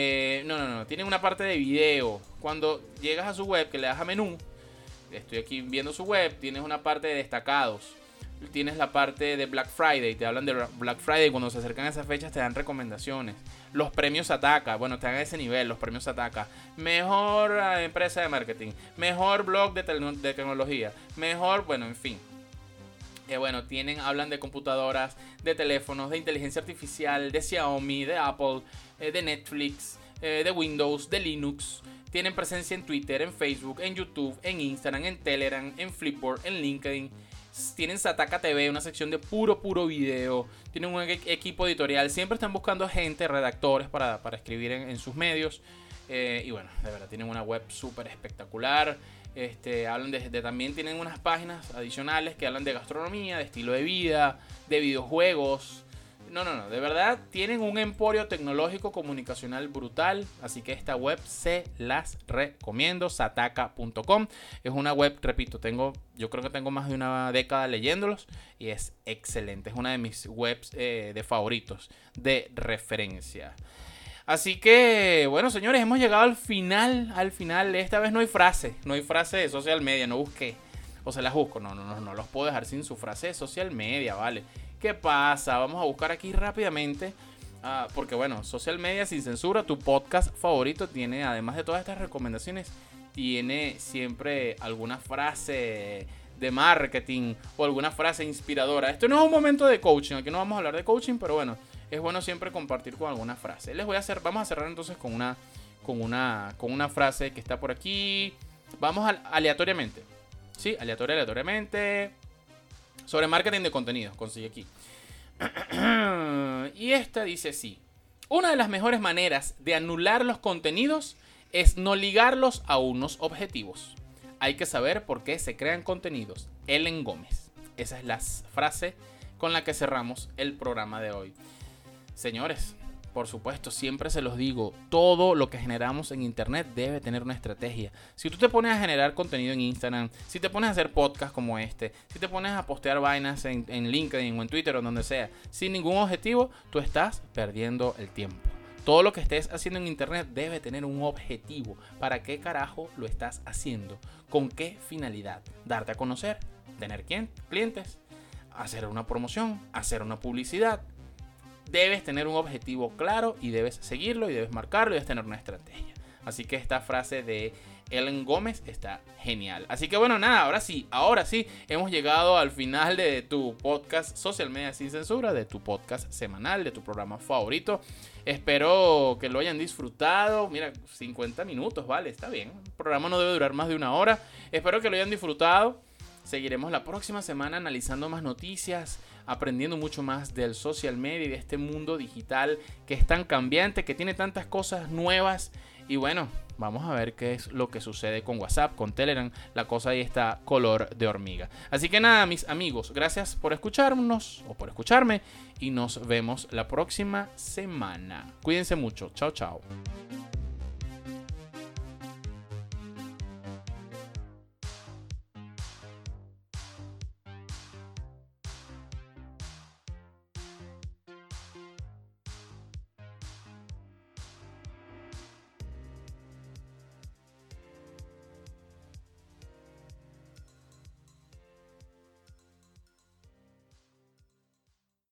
Tienen una parte de video. Cuando llegas a su web, que le das a menú, estoy aquí viendo su web, tienes una parte de destacados, tienes la parte de Black Friday, te hablan de Black Friday, cuando se acercan a esas fechas te dan recomendaciones. Los premios Sataka, bueno, están a ese nivel, los premios Sataka. Mejor empresa de marketing, mejor blog de tecnología, mejor, bueno, en fin. Hablan de computadoras, de teléfonos, de inteligencia artificial, de Xiaomi, de Apple, de Netflix, de Windows, de Linux. Tienen presencia en Twitter, en Facebook, en YouTube, en Instagram, en Telegram, en Flipboard, en LinkedIn. Tienen Sataka TV, una sección de puro video. Tienen un equipo editorial. Siempre están buscando gente, redactores para escribir en sus medios. Y bueno, de verdad, tienen una web súper espectacular. Hablan también tienen unas páginas adicionales que hablan de gastronomía, de estilo de vida, de videojuegos. De verdad tienen un emporio tecnológico comunicacional brutal, así que esta web se las recomiendo. Sataka.com es una web, repito, yo creo que tengo más de una década leyéndolos y es excelente, es una de mis webs de favoritos, de referencia. Así que, bueno, señores, hemos llegado al final. Esta vez no hay frase de social media, no busqué, o se las busco, no los puedo dejar sin su frase de social media, ¿vale? ¿Qué pasa? Vamos a buscar aquí rápidamente, porque bueno, Social Media Sin Censura, tu podcast favorito, tiene, además de todas estas recomendaciones, tiene siempre alguna frase de marketing o alguna frase inspiradora. Esto no es un momento de coaching, aquí no vamos a hablar de coaching, pero bueno, es bueno siempre compartir con alguna frase. Vamos a cerrar entonces con una frase que está por aquí. Vamos aleatoriamente. Sí, aleatoriamente. Sobre marketing de contenidos, consigue aquí. Y esta dice así: una de las mejores maneras de anular los contenidos es no ligarlos a unos objetivos. Hay que saber por qué se crean contenidos. Ellen Gómez. Esa es la frase con la que cerramos el programa de hoy. Señores, por supuesto, siempre se los digo, todo lo que generamos en internet debe tener una estrategia. Si tú te pones a generar contenido en Instagram, si te pones a hacer podcast como este, si te pones a postear vainas en LinkedIn o en Twitter o donde sea, sin ningún objetivo, tú estás perdiendo el tiempo. Todo lo que estés haciendo en internet debe tener un objetivo. ¿Para qué carajo lo estás haciendo? ¿Con qué finalidad? ¿Darte a conocer? ¿Tener clientes? ¿Hacer una promoción? ¿Hacer una publicidad? Debes tener un objetivo claro y debes seguirlo y debes marcarlo y debes tener una estrategia. Así que esta frase de Ellen Gómez está genial. Así que bueno, nada, ahora sí, hemos llegado al final de tu podcast Social Media Sin Censura, de tu podcast semanal, de tu programa favorito. Espero que lo hayan disfrutado. Mira, 50 minutos, vale, está bien. El programa no debe durar más de una hora. Espero que lo hayan disfrutado. Seguiremos la próxima semana analizando más noticias, aprendiendo mucho más del social media y de este mundo digital que es tan cambiante, que tiene tantas cosas nuevas. Y bueno, vamos a ver qué es lo que sucede con WhatsApp, con Telegram. La cosa ahí está color de hormiga. Así que nada, mis amigos, gracias por escucharnos o por escucharme. Y nos vemos la próxima semana. Cuídense mucho. Chao, chao.